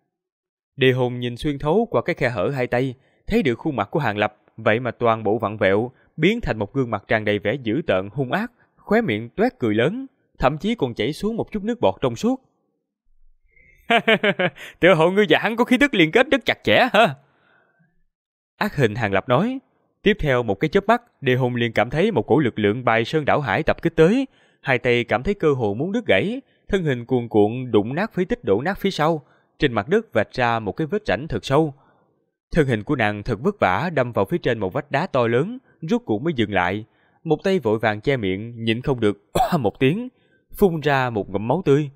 Địa Hùng nhìn xuyên thấu qua cái khe hở hai tay, thấy được khuôn mặt của Hàng Lập, vậy mà toàn bộ vặn vẹo, biến thành một gương mặt tràn đầy vẻ dữ tợn hung ác, khóe miệng toét cười lớn, thậm chí còn chảy xuống một chút nước bọt trong suốt. Tựa hồ ngươi và hắn có khí tức liên kết rất chặt chẽ ha. Ác hình Hàng Lập nói. Tiếp theo một cái chớp mắt, Địa Hùng liền cảm thấy một cổ lực lượng bài sơn đảo hải tập kích tới, hai tay cảm thấy cơ hồ muốn đứt gãy, thân hình cuồn cuộn đụng nát phế tích đổ nát phía sau, trên mặt đất vạch ra một cái vết rãnh thật sâu. Thân hình của nàng thật vất vả đâm vào phía trên một vách đá to lớn, rốt cuộc mới dừng lại. Một tay vội vàng che miệng, nhịn không được một tiếng, phun ra một ngụm máu tươi.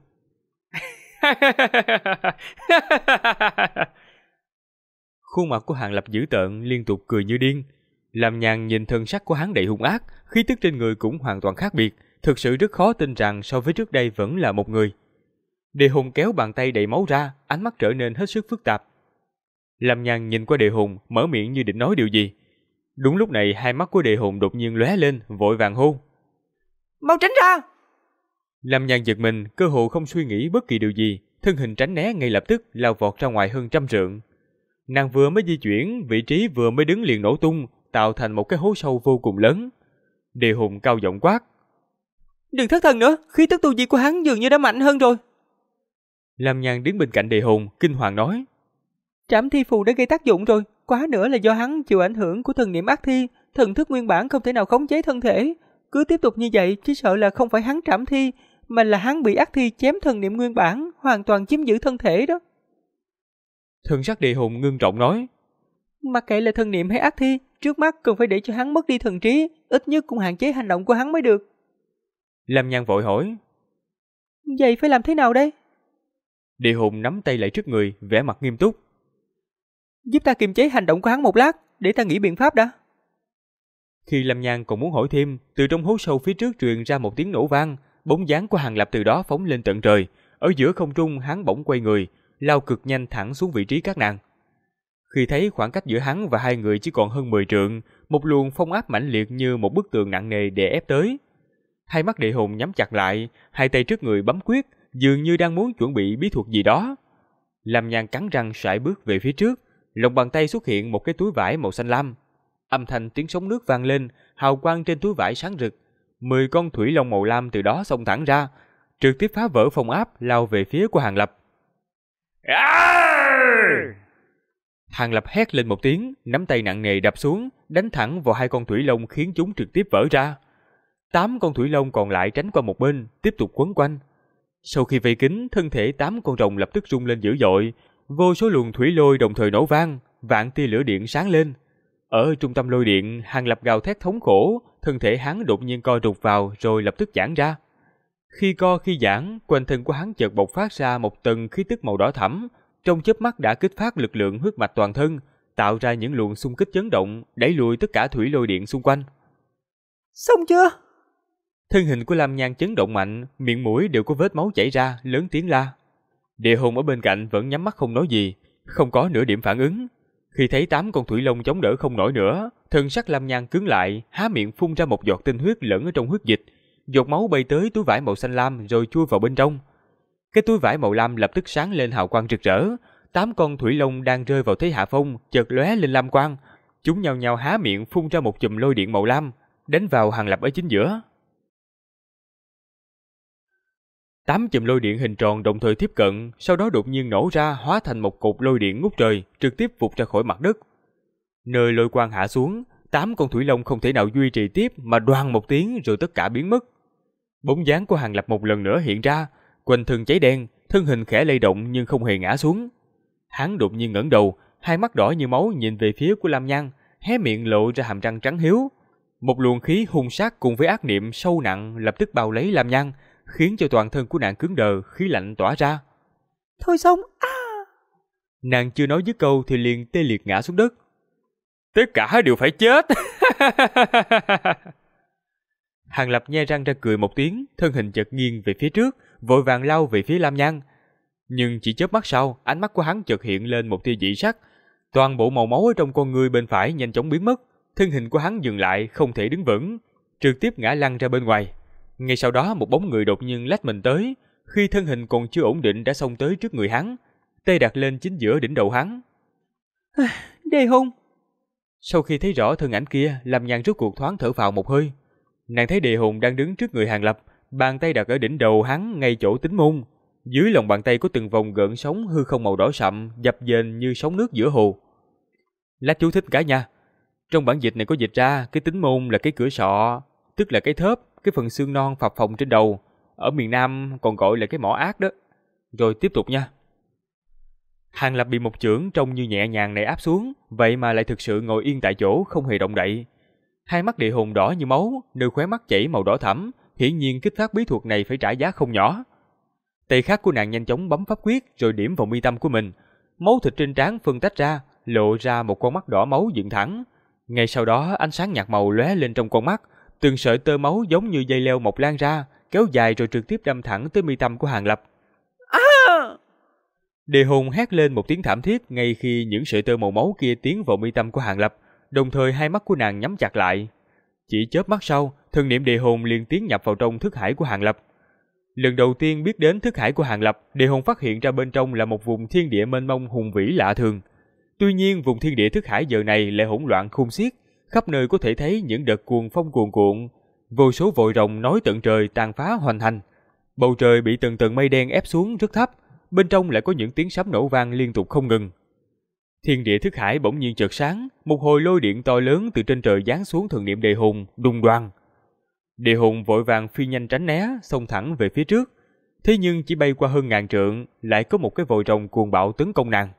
Khuôn mặt của Hàng Lập dữ tợn, liên tục cười như điên. Lam Nhan nhìn thân sắc của hắn đầy hung ác, khí tức trên người cũng hoàn toàn khác biệt, thực sự rất khó tin rằng so với trước đây vẫn là một người. Đề Hùng kéo bàn tay đầy máu ra, ánh mắt trở nên hết sức phức tạp. Lam Nhan nhìn qua Đề Hùng, mở miệng như định nói điều gì. Đúng lúc này hai mắt của Đề Hùng đột nhiên lóe lên, vội vàng hô: Mau tránh ra! Lam Nhan giật mình, cơ hồ không suy nghĩ bất kỳ điều gì, thân hình tránh né ngay lập tức, lao vọt ra ngoài hơn 100 trượng. Nàng vừa mới di chuyển, vị trí vừa mới đứng liền nổ tung, tạo thành một cái hố sâu vô cùng lớn. Đề Hùng cao giọng quát: Đừng thất thần nữa, khí tức tu vi của hắn dường như đã mạnh hơn rồi. Lam Nhan đứng bên cạnh Đề Hùng, kinh hoàng nói: Trảm thi phù đã gây tác dụng rồi, quá nữa là do hắn chịu ảnh hưởng của thần niệm ác thi, thần thức nguyên bản không thể nào khống chế thân thể. Cứ tiếp tục như vậy, chỉ sợ là không phải hắn trảm thi, mà là hắn bị ác thi chém thần niệm nguyên bản, hoàn toàn chiếm giữ thân thể đó. Thần sắc Đề Hùng ngưng trọng nói: Mặc kệ là thần niệm hay ác thi, trước mắt cần phải để cho hắn mất đi thần trí, ít nhất cũng hạn chế hành động của hắn mới được. Lam Nhan vội hỏi: Vậy phải làm thế nào đây? Đề Hùng nắm tay lại trước người, vẻ mặt nghiêm túc: Giúp ta kiềm chế hành động của hắn một lát, để ta nghĩ biện pháp đã. Khi Lam Nhan còn muốn hỏi thêm, từ trong hố sâu phía trước truyền ra một tiếng nổ vang, bóng dáng của Hàng Lập từ đó phóng lên tận trời. Ở giữa không trung, hắn bỗng quay người, lao cực nhanh thẳng xuống vị trí các nàng. Khi thấy khoảng cách giữa hắn và hai người chỉ còn hơn 10 trượng, một luồng phong áp mãnh liệt như một bức tường nặng nề đè ép tới. Hai mắt Đề Hùng nhắm chặt lại, hai tay trước người bấm quyết, dường như đang muốn chuẩn bị bí thuật gì đó. Lam Nhan cắn răng sải bước về phía trước, lòng bàn tay xuất hiện một cái túi vải màu xanh lam. Âm thanh tiếng sóng nước vang lên, hào quang trên túi vải sáng rực. 10 con thủy long màu lam từ đó xông thẳng ra, trực tiếp phá vỡ phong áp, lao về phía của Hàng Lập. Hàng Lập hét lên một tiếng, nắm tay nặng nề đập xuống, đánh thẳng vào hai con thủy long khiến chúng trực tiếp vỡ ra. 8 con thủy long còn lại tránh qua một bên, tiếp tục quấn quanh. Sau khi vây kín, thân thể 8 con rồng lập tức rung lên dữ dội, vô số luồng thủy lôi đồng thời nổ vang, vạn tia lửa điện sáng lên. Ở trung tâm lôi điện, Hàng Lập gào thét thống khổ, thân thể hắn đột nhiên co rụt vào rồi lập tức giãn ra. Khi co khi giãn, quanh thân của hắn chợt bộc phát ra một tầng khí tức màu đỏ thẫm, trong chớp mắt đã kích phát lực lượng huyết mạch toàn thân, tạo ra những luồng xung kích chấn động, đẩy lùi tất cả thủy lôi điện xung quanh. Xong chưa? Thân hình của Lam Nhan chấn động mạnh, miệng mũi đều có vết máu chảy ra, lớn tiếng la. Địa Hùng ở bên cạnh vẫn nhắm mắt không nói gì, không có nửa điểm phản ứng. Khi thấy 8 con thủy long chống đỡ không nổi nữa, thân sắc Lam Nhan cứng lại, há miệng phun ra một giọt tinh huyết lẫn ở trong huyết dịch. Giọt máu bay tới túi vải màu xanh lam rồi chui vào bên trong. Cái túi vải màu lam lập tức sáng lên hào quang rực rỡ. 8 con thủy long đang rơi vào thế hạ phong, chợt lóe lên lam quang. Chúng nhao nhao há miệng phun ra một chùm lôi điện màu lam, đánh vào Hàng Lập ở chính giữa. 8 chùm lôi điện hình tròn đồng thời tiếp cận, sau đó đột nhiên nổ ra hóa thành một cột lôi điện ngút trời, trực tiếp vụt ra khỏi mặt đất. Nơi lôi quang hạ xuống, 8 con thủy long không thể nào duy trì tiếp mà đoàng một tiếng rồi tất cả biến mất. Bóng dáng của Hàng Lập một lần nữa hiện ra, quanh thân cháy đen, thân hình khẽ lay động nhưng không hề ngã xuống. Hắn đột nhiên ngẩng đầu, hai mắt đỏ như máu nhìn về phía của Lam Nhan, hé miệng lộ ra hàm răng trắng hiếu. Một luồng khí hung sát cùng với ác niệm sâu nặng lập tức bao lấy Lam Nhan, khiến cho toàn thân của nàng cứng đờ, khí lạnh tỏa ra. Thôi xong, Nàng chưa nói dứt câu thì liền tê liệt ngã xuống đất. Tất cả đều phải chết. Hàng Lập nhe răng ra cười một tiếng, thân hình chợt nghiêng về phía trước, vội vàng lao về phía Lam Nhan. Nhưng chỉ chớp mắt sau, ánh mắt của hắn chợt hiện lên một tia dị sắc. Toàn bộ màu máu ở trong con ngươi bên phải nhanh chóng biến mất, thân hình của hắn dừng lại, không thể đứng vững, trực tiếp ngã lăn ra bên ngoài. Ngay sau đó một bóng người đột nhiên lách mình tới, khi thân hình còn chưa ổn định đã xông tới trước người hắn, tay đặt lên chính giữa đỉnh đầu hắn. Đề Hùng. Sau khi thấy rõ thân ảnh kia, Lam Nhan rốt cuộc thoáng thở phào một hơi. Nàng thấy Đề Hùng đang đứng trước người Hàng Lập, bàn tay đặt ở đỉnh đầu hắn ngay chỗ tính môn. Dưới lòng bàn tay có từng vòng gợn sóng hư không màu đỏ sậm, dập dềnh như sóng nước giữa hồ. Lát chú thích cả nha. Trong bản dịch này có dịch ra, cái tính môn là cái cửa sọ, tức là cái thớp, cái phần xương non phập phồng trên đầu. Ở miền Nam còn gọi là cái mỏ ác đó. Rồi tiếp tục nha. Hàng Lập bị một chưởng trông như nhẹ nhàng này áp xuống, vậy mà lại thực sự ngồi yên tại chỗ không hề động đậy. Hai mắt địa hồn đỏ như máu, nơi khóe mắt chảy màu đỏ thẫm, hiển nhiên kích phát bí thuật này phải trả giá không nhỏ. Tay khác của nàng nhanh chóng bấm pháp quyết rồi điểm vào mi tâm của mình, máu thịt trên trán phân tách ra, lộ ra một con mắt đỏ máu dựng thẳng. Ngay sau đó ánh sáng nhạt màu lóe lên trong con mắt, từng sợi tơ máu giống như dây leo mọc lan ra, kéo dài rồi trực tiếp đâm thẳng tới mi tâm của Hàng Lập. Đề hồn hét lên một tiếng thảm thiết ngay khi những sợi tơ màu máu kia tiến vào mi tâm của Hàng Lập, đồng thời hai mắt của nàng nhắm chặt lại. Chỉ chớp mắt sau, thần niệm đề hồn liền tiến nhập vào trong thức hải của Hàng Lập. Lần đầu tiên biết đến thức hải của Hàng Lập, đề hồn phát hiện ra bên trong là một vùng thiên địa mênh mông hùng vĩ lạ thường. Tuy nhiên, vùng thiên địa thức hải giờ này lại hỗn loạn khôn xiết, khắp nơi có thể thấy những đợt cuồng phong cuồn cuộn, vô số vòi rồng nối tận trời tàn phá hoành hành. Bầu trời bị từng tầng mây đen ép xuống rất thấp, bên trong lại có những tiếng sấm nổ vang liên tục không ngừng. Thiên địa thức hải bỗng nhiên chợt sáng, một hồi lôi điện to lớn từ trên trời giáng xuống thần niệm đề hồn, đùng đoàng. Đề hồn vội vàng phi nhanh tránh né, xông thẳng về phía trước. Thế nhưng chỉ bay qua hơn ngàn trượng, lại có một cái vòi rồng cuồng bạo tấn công nàng.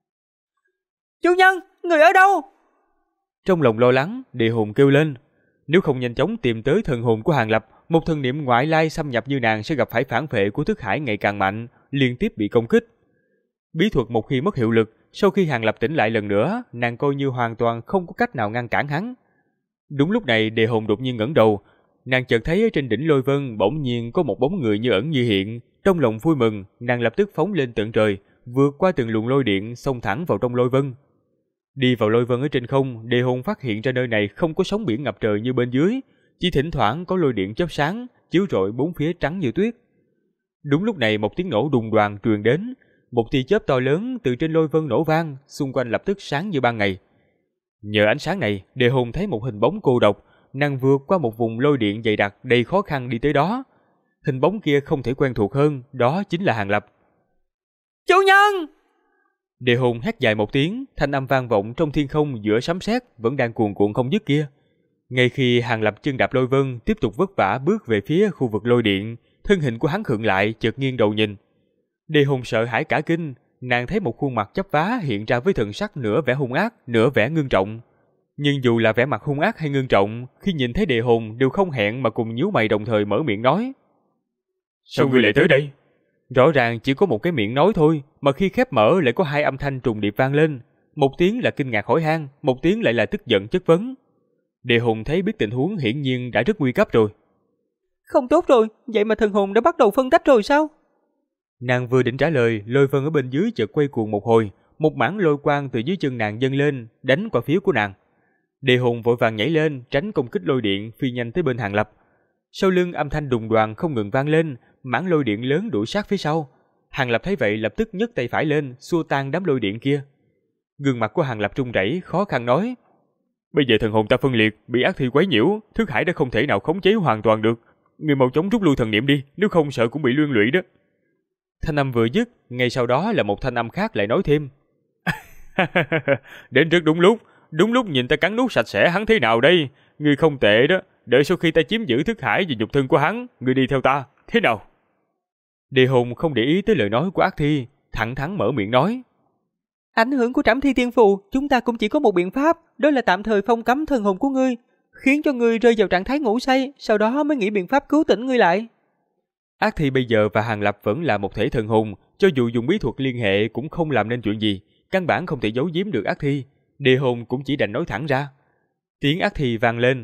Chủ nhân, người ở đâu? Trong lòng lo lắng, đề hồn kêu lên. Nếu không nhanh chóng tìm tới thần hồn của Hàng Lập, một thần niệm ngoại lai xâm nhập như nàng sẽ gặp phải phản phệ của thức hải ngày càng mạnh, liên tiếp bị công kích. Bí thuật một khi mất hiệu lực, sau khi Hàng Lập tỉnh lại lần nữa, nàng coi như hoàn toàn không có cách nào ngăn cản hắn. Đúng lúc này, đề hồn đột nhiên ngẩng đầu, nàng chợt thấy ở trên đỉnh lôi vân bỗng nhiên có một bóng người như ẩn như hiện. Trong lòng vui mừng, nàng lập tức phóng lên tận trời, vượt qua từng luồng lôi điện, xông thẳng vào trong lôi vân. Đi vào lôi vân ở trên không, đề hồn phát hiện ra nơi này không có sóng biển ngập trời như bên dưới, chỉ thỉnh thoảng có lôi điện chớp sáng, chiếu rọi bốn phía trắng như tuyết. Đúng lúc này một tiếng nổ đùng đoàng truyền đến, một tia chớp to lớn từ trên lôi vân nổ vang, xung quanh lập tức sáng như ban ngày. Nhờ ánh sáng này, đề hồn thấy một hình bóng cô độc, nàng vượt qua một vùng lôi điện dày đặc đầy khó khăn đi tới đó. Hình bóng kia không thể quen thuộc hơn, đó chính là Hàng Lập. Chủ nhân! Đề hồn hét dài một tiếng, thanh âm vang vọng trong thiên không giữa sấm sét vẫn đang cuồn cuộn không dứt kia. Ngay khi Hàng Lập chân đạp lôi vân tiếp tục vất vả bước về phía khu vực lôi điện, thân hình của hắn khựng lại, chợt nghiêng đầu nhìn. Đề hồn sợ hãi cả kinh, nàng thấy một khuôn mặt chấp vá hiện ra với thần sắc nửa vẻ hung ác, nửa vẻ ngưng trọng. Nhưng dù là vẻ mặt hung ác hay ngưng trọng, khi nhìn thấy đề hồn đều không hẹn mà cùng nhíu mày đồng thời mở miệng nói. Sao ngươi lại tới đây? Rõ ràng chỉ có một cái miệng nói thôi, mà khi khép mở lại có hai âm thanh trùng điệp vang lên. Một tiếng là kinh ngạc hỏi han, một tiếng lại là tức giận chất vấn. Đề hồn thấy biết tình huống hiển nhiên đã rất nguy cấp rồi. Không tốt rồi, vậy mà thần hồn đã bắt đầu phân tách rồi sao? Nàng vừa định trả lời, lôi vân ở bên dưới chợt quay cuồng một hồi, một mảng lôi quang từ dưới chân nàng dâng lên, đánh qua phía của nàng. Đề hồn vội vàng nhảy lên, tránh công kích lôi điện, phi nhanh tới bên Hàng Lập. Sau lưng âm thanh đùng đoàng không ngừng vang lên, mảng lôi điện lớn đuổi sát phía sau. Hàng Lập thấy vậy lập tức nhấc tay phải lên, xua tan đám lôi điện kia. Gương mặt của Hàng Lập run rẩy, khó khăn nói: Bây giờ thần hồn ta phân liệt, bị ác thi quấy nhiễu, thức hải đã không thể nào khống chế hoàn toàn được. Người mau chóng rút lui thần niệm đi, nếu không sợ cũng bị liên lụy đó. Thanh âm vừa dứt, ngay sau đó là một thanh âm khác lại nói thêm: Đến rất đúng lúc nhìn ta cắn nuốt sạch sẽ hắn thế nào đây? Ngươi không tệ đó, đợi sau khi ta chiếm giữ thức hải và nhục thân của hắn, ngươi đi theo ta, thế nào? Đề hồn không để ý tới lời nói của ác thi, thẳng thắn mở miệng nói: Ảnh hưởng của trảm thi tiên phù, chúng ta cũng chỉ có một biện pháp, đó là tạm thời phong cấm thần hồn của ngươi, khiến cho ngươi rơi vào trạng thái ngủ say, sau đó mới nghĩ biện pháp cứu tỉnh ngươi lại. Ác thi bây giờ và Hàng Lập vẫn là một thể thần hồn, cho dù dùng bí thuật liên hệ cũng không làm nên chuyện gì, căn bản không thể giấu giếm được ác thi. Đề hồn cũng chỉ đành nói thẳng ra. Tiếng ác thi vang lên: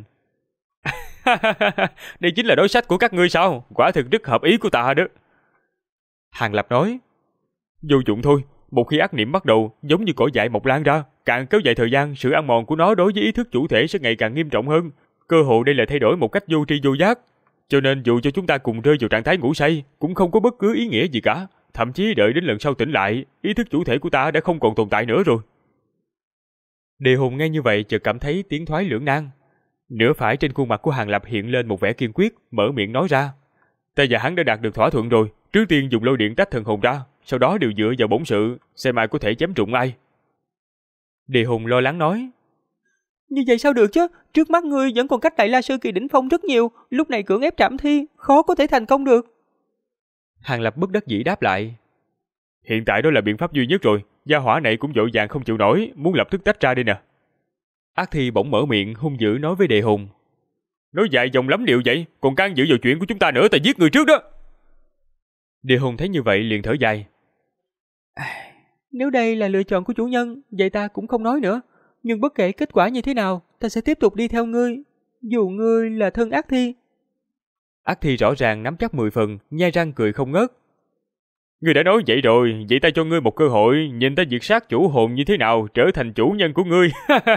Đây chính là đối sách của các ngươi sao? Quả thực rất hợp ý của ta đó. Hàng Lập nói: Vô dụng thôi, một khi ác niệm bắt đầu, giống như cỏ dại mọc lan ra, càng kéo dài thời gian, sự ăn mòn của nó đối với ý thức chủ thể sẽ ngày càng nghiêm trọng hơn. Cơ hội đây là thay đổi một cách vô tri vô giác. Cho nên dù cho chúng ta cùng rơi vào trạng thái ngủ say, cũng không có bất cứ ý nghĩa gì cả. Thậm chí đợi đến lần sau tỉnh lại, ý thức chủ thể của ta đã không còn tồn tại nữa rồi. Đề hồn nghe như vậy chợt cảm thấy tiến thoái lưỡng nan. Nửa phải trên khuôn mặt của Hàng Lập hiện lên một vẻ kiên quyết, mở miệng nói ra: Ta và hắn đã đạt được thỏa thuận rồi, trước tiên dùng lôi điện tách thần hồn ra, sau đó đều dựa vào bổn sự, xem ai có thể chém trụng ai. Đề hồn lo lắng nói: Như vậy sao được chứ, trước mắt ngươi vẫn còn cách Đại La Sơ Kỳ đỉnh phong rất nhiều, lúc này cưỡng ép trảm thi, khó có thể thành công được. Hàng Lập bất đắc dĩ đáp lại: Hiện tại đó là biện pháp duy nhất rồi, gia hỏa này cũng vội vàng không chịu nổi, muốn lập tức tách ra đi nè. Ác thi bỗng mở miệng hung dữ nói với Đề Hùng. Nói dài dòng lắm điệu vậy, còn can dự vào chuyện của chúng ta nữa, ta giết người trước đó. Đề Hùng thấy như vậy liền thở dài. Nếu đây là lựa chọn của chủ nhân, vậy ta cũng không nói nữa. Nhưng bất kể kết quả như thế nào, ta sẽ tiếp tục đi theo ngươi, dù ngươi là thân ác thi. Ác thi rõ ràng nắm chắc 10 phần, nhai răng cười không ngớt. Ngươi đã nói vậy rồi, vậy ta cho ngươi một cơ hội, nhìn ta diệt sát chủ hồn như thế nào, trở thành chủ nhân của ngươi.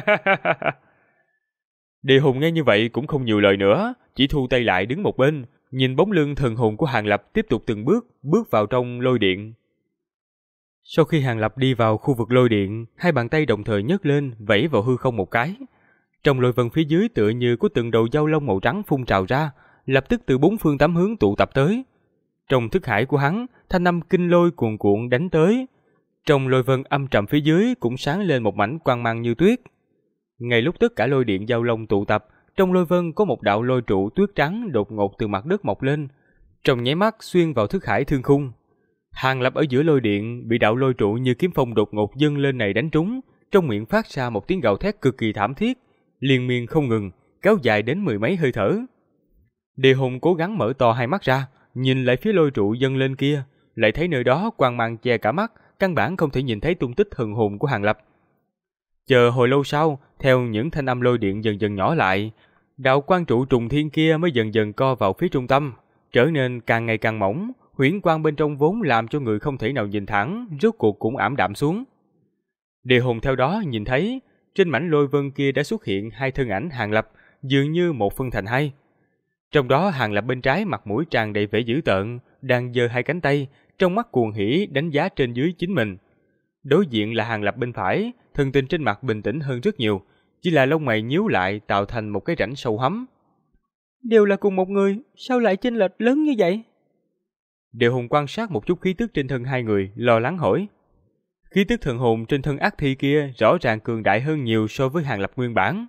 Đề Hùng nghe như vậy cũng không nhiều lời nữa, chỉ thu tay lại đứng một bên, nhìn bóng lưng thần hồn của Hàng Lập tiếp tục từng bước vào trong lôi điện. Sau khi Hàng Lập đi vào khu vực lôi điện, hai bàn tay đồng thời nhấc lên, vẫy vào hư không một cái. Trong lôi vân phía dưới tựa như có từng đầu dao lông màu trắng phun trào ra, lập tức từ bốn phương tám hướng tụ tập tới. Trong thức hải của hắn, thanh âm kinh lôi cuồn cuộn đánh tới. Trong lôi vân âm trầm phía dưới cũng sáng lên một mảnh quang mang như tuyết. Ngay lúc tất cả lôi điện dao lông tụ tập, trong lôi vân có một đạo lôi trụ tuyết trắng đột ngột từ mặt đất mọc lên, trong nháy mắt xuyên vào thức hải thương khung. Hàng Lập ở giữa lôi điện bị đạo lôi trụ như kiếm phong đột ngột dâng lên này đánh trúng, trong miệng phát ra một tiếng gào thét cực kỳ thảm thiết, liên miên không ngừng, kéo dài đến 10 mấy hơi thở. Đề Hùng cố gắng mở to hai mắt ra, nhìn lại phía lôi trụ dâng lên kia, lại thấy nơi đó quang mang che cả mắt, căn bản không thể nhìn thấy tung tích thần hồn của Hàng Lập. Chờ hồi lâu sau, theo những thanh âm lôi điện dần dần nhỏ lại, đạo quang trụ trùng thiên kia mới dần dần co vào phía trung tâm, trở nên càng ngày càng mỏng, huyễn quang bên trong vốn làm cho người không thể nào nhìn thẳng, rốt cuộc cũng ảm đạm xuống. Đề Hùng theo đó nhìn thấy, trên mảnh lôi vân kia đã xuất hiện hai thân ảnh Hàng Lập, dường như một phân thành hai. Trong đó Hàng Lập bên trái mặt mũi tràn đầy vẻ dữ tợn, đang giơ hai cánh tay, trong mắt cuồng hỉ đánh giá trên dưới chính mình. Đối diện là Hàng Lập bên phải, thần tình trên mặt bình tĩnh hơn rất nhiều, chỉ là lông mày nhíu lại tạo thành một cái rãnh sâu hắm. Đều là cùng một người, sao lại chênh lệch lớn như vậy? Đề Hùng quan sát một chút khí tức trên thân hai người, lo lắng hỏi. Khí tức thần hồn trên thân ác thi kia rõ ràng cường đại hơn nhiều so với Hàng Lập nguyên bản.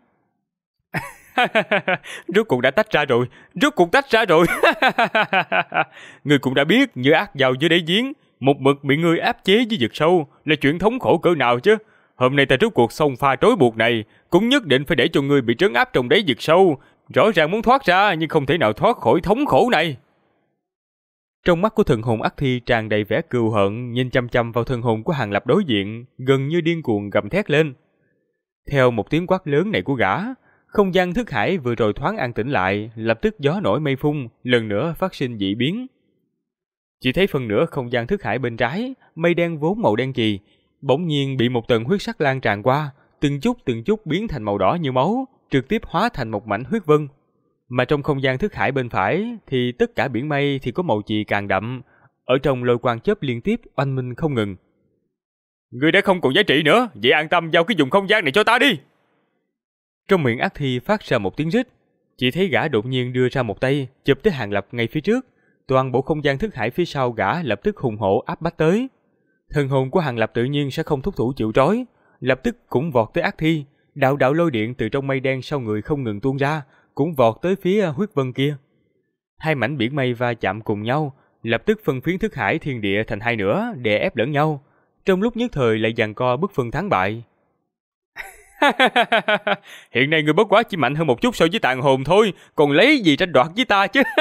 Rốt cuộc đã tách ra rồi, rốt cuộc tách ra rồi. Ngươi cũng đã biết như ác vào dưới đáy giếng, một mực bị ngươi áp chế với vực sâu là chuyện thống khổ cỡ nào chứ. Hôm nay ta rốt cuộc xông pha trói buộc này, cũng nhất định phải để cho ngươi bị trấn áp trong đáy vực sâu. Rõ ràng muốn thoát ra nhưng không thể nào thoát khỏi thống khổ này. Trong mắt của thần hồn ác thi tràn đầy vẻ cừu hận, nhìn chăm chăm vào thần hồn của Hàng Lập đối diện, gần như điên cuồng gầm thét lên. Theo một tiếng quát lớn này của gã, không gian thức hải vừa rồi thoáng an tĩnh lại, lập tức gió nổi mây phun, lần nữa phát sinh dị biến. Chỉ thấy phần nửa không gian thức hải bên trái, mây đen vốn màu đen chì, bỗng nhiên bị một tầng huyết sắc lan tràn qua, từng chút biến thành màu đỏ như máu, trực tiếp hóa thành một mảnh huyết vân. Mà trong không gian thức hải bên phải thì tất cả biển mây thì có màu chì càng đậm, ở trong lôi quang chớp liên tiếp oanh minh không ngừng. Ngươi đã không còn giá trị nữa, vậy an tâm giao cái vùng không gian này cho ta đi. Trong miệng ác thi phát ra một tiếng rít, chỉ thấy gã đột nhiên đưa ra một tay chụp tới Hàng Lập ngay phía trước, toàn bộ không gian thức hải phía sau gã lập tức hùng hổ áp bách tới. Thần hồn của Hàng Lập tự nhiên sẽ không thúc thủ chịu trói, lập tức cũng vọt tới ác thi, đạo đạo lôi điện từ trong mây đen sau người không ngừng tuôn ra, cũng vọt tới phía huyết vân kia. Hai mảnh biển mây va chạm cùng nhau, lập tức phân phiến thức hải thiên địa thành hai nửa, đè ép lẫn nhau. Trong lúc nhất thời lại giằng co bức phân thắng bại. Hiện nay ngươi bất quá chỉ mạnh hơn một chút so với tàn hồn thôi, còn lấy gì tranh đoạt với ta chứ?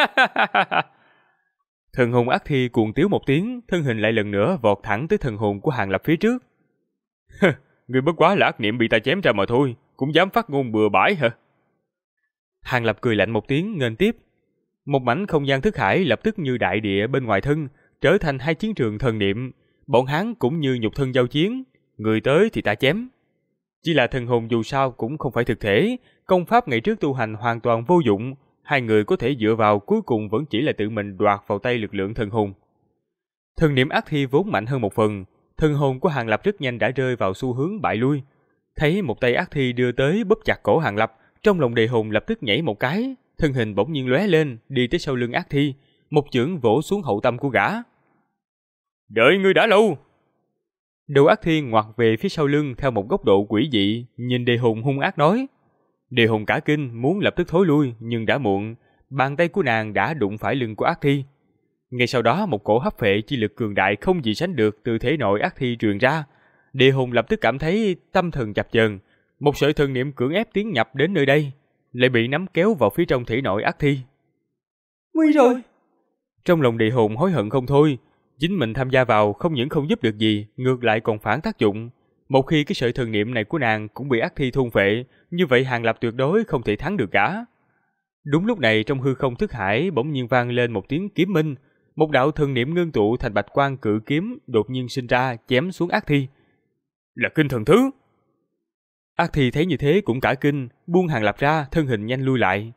Thần hồn ác thi cuồng tiếu một tiếng, thân hình lại lần nữa vọt thẳng tới thần hồn của Hàng Lập phía trước. Ngươi bất quá là ác niệm bị ta chém ra mà thôi, cũng dám phát ngôn bừa bãi hả? Hàng Lập cười lạnh một tiếng nghênh tiếp. Một mảnh không gian thức hải lập tức như đại địa bên ngoài thân, trở thành hai chiến trường thần niệm. Bọn hắn cũng như nhục thân giao chiến, người tới thì ta chém. Chỉ là thần hồn dù sao cũng không phải thực thể, công pháp ngày trước tu hành hoàn toàn vô dụng, hai người có thể dựa vào cuối cùng vẫn chỉ là tự mình đoạt vào tay lực lượng thần hồn. Thần niệm ác thi vốn mạnh hơn một phần, thần hồn của Hàng Lập rất nhanh đã rơi vào xu hướng bại lui. Thấy một tay ác thi đưa tới bóp chặt cổ Hàng Lập, trong lòng Đề Hùng lập tức nhảy một cái, thân hình bỗng nhiên lóe lên, đi tới sau lưng ác thi, một chưởng vỗ xuống hậu tâm của gã. Đợi ngươi đã lâu. Đầu ác thi ngoặt về phía sau lưng theo một góc độ quỷ dị, nhìn Đề Hùng hung ác nói. Đề Hùng cả kinh muốn lập tức thối lui, nhưng đã muộn, bàn tay của nàng đã đụng phải lưng của ác thi. Ngay sau đó một cổ hấp phệ chi lực cường đại không gì sánh được từ thể nội ác thi truyền ra, Địa hồn lập tức cảm thấy tâm thần chập chờn, một sợi thần niệm cưỡng ép tiến nhập đến nơi đây, lại bị nắm kéo vào phía trong thể nội ác thi. Nguy rồi! Trong lòng địa hồn hối hận không thôi, chính mình tham gia vào không những không giúp được gì, ngược lại còn phản tác dụng. Một khi cái sợi thần niệm này của nàng cũng bị ác thi thôn phệ, như vậy Hàng Lập tuyệt đối không thể thắng được cả. Đúng lúc này trong hư không thức hải bỗng nhiên vang lên một tiếng kiếm minh, một đạo thần niệm ngưng tụ thành bạch quang cự kiếm đột nhiên sinh ra chém xuống ác thi. Là kinh thần thứ. Ác thi thấy như thế cũng cả kinh, buông Hàng Lập ra, thân hình nhanh lui lại.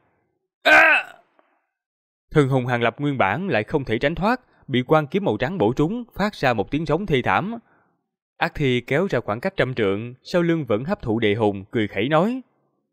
Thần hồn Hàng Lập nguyên bản lại không thể tránh thoát, bị quang kiếm màu trắng bổ trúng, phát ra một tiếng rống thê thảm. Ác thi kéo ra khoảng cách 100 trượng, sau lưng vẫn hấp thụ địa hồn, cười khẩy nói: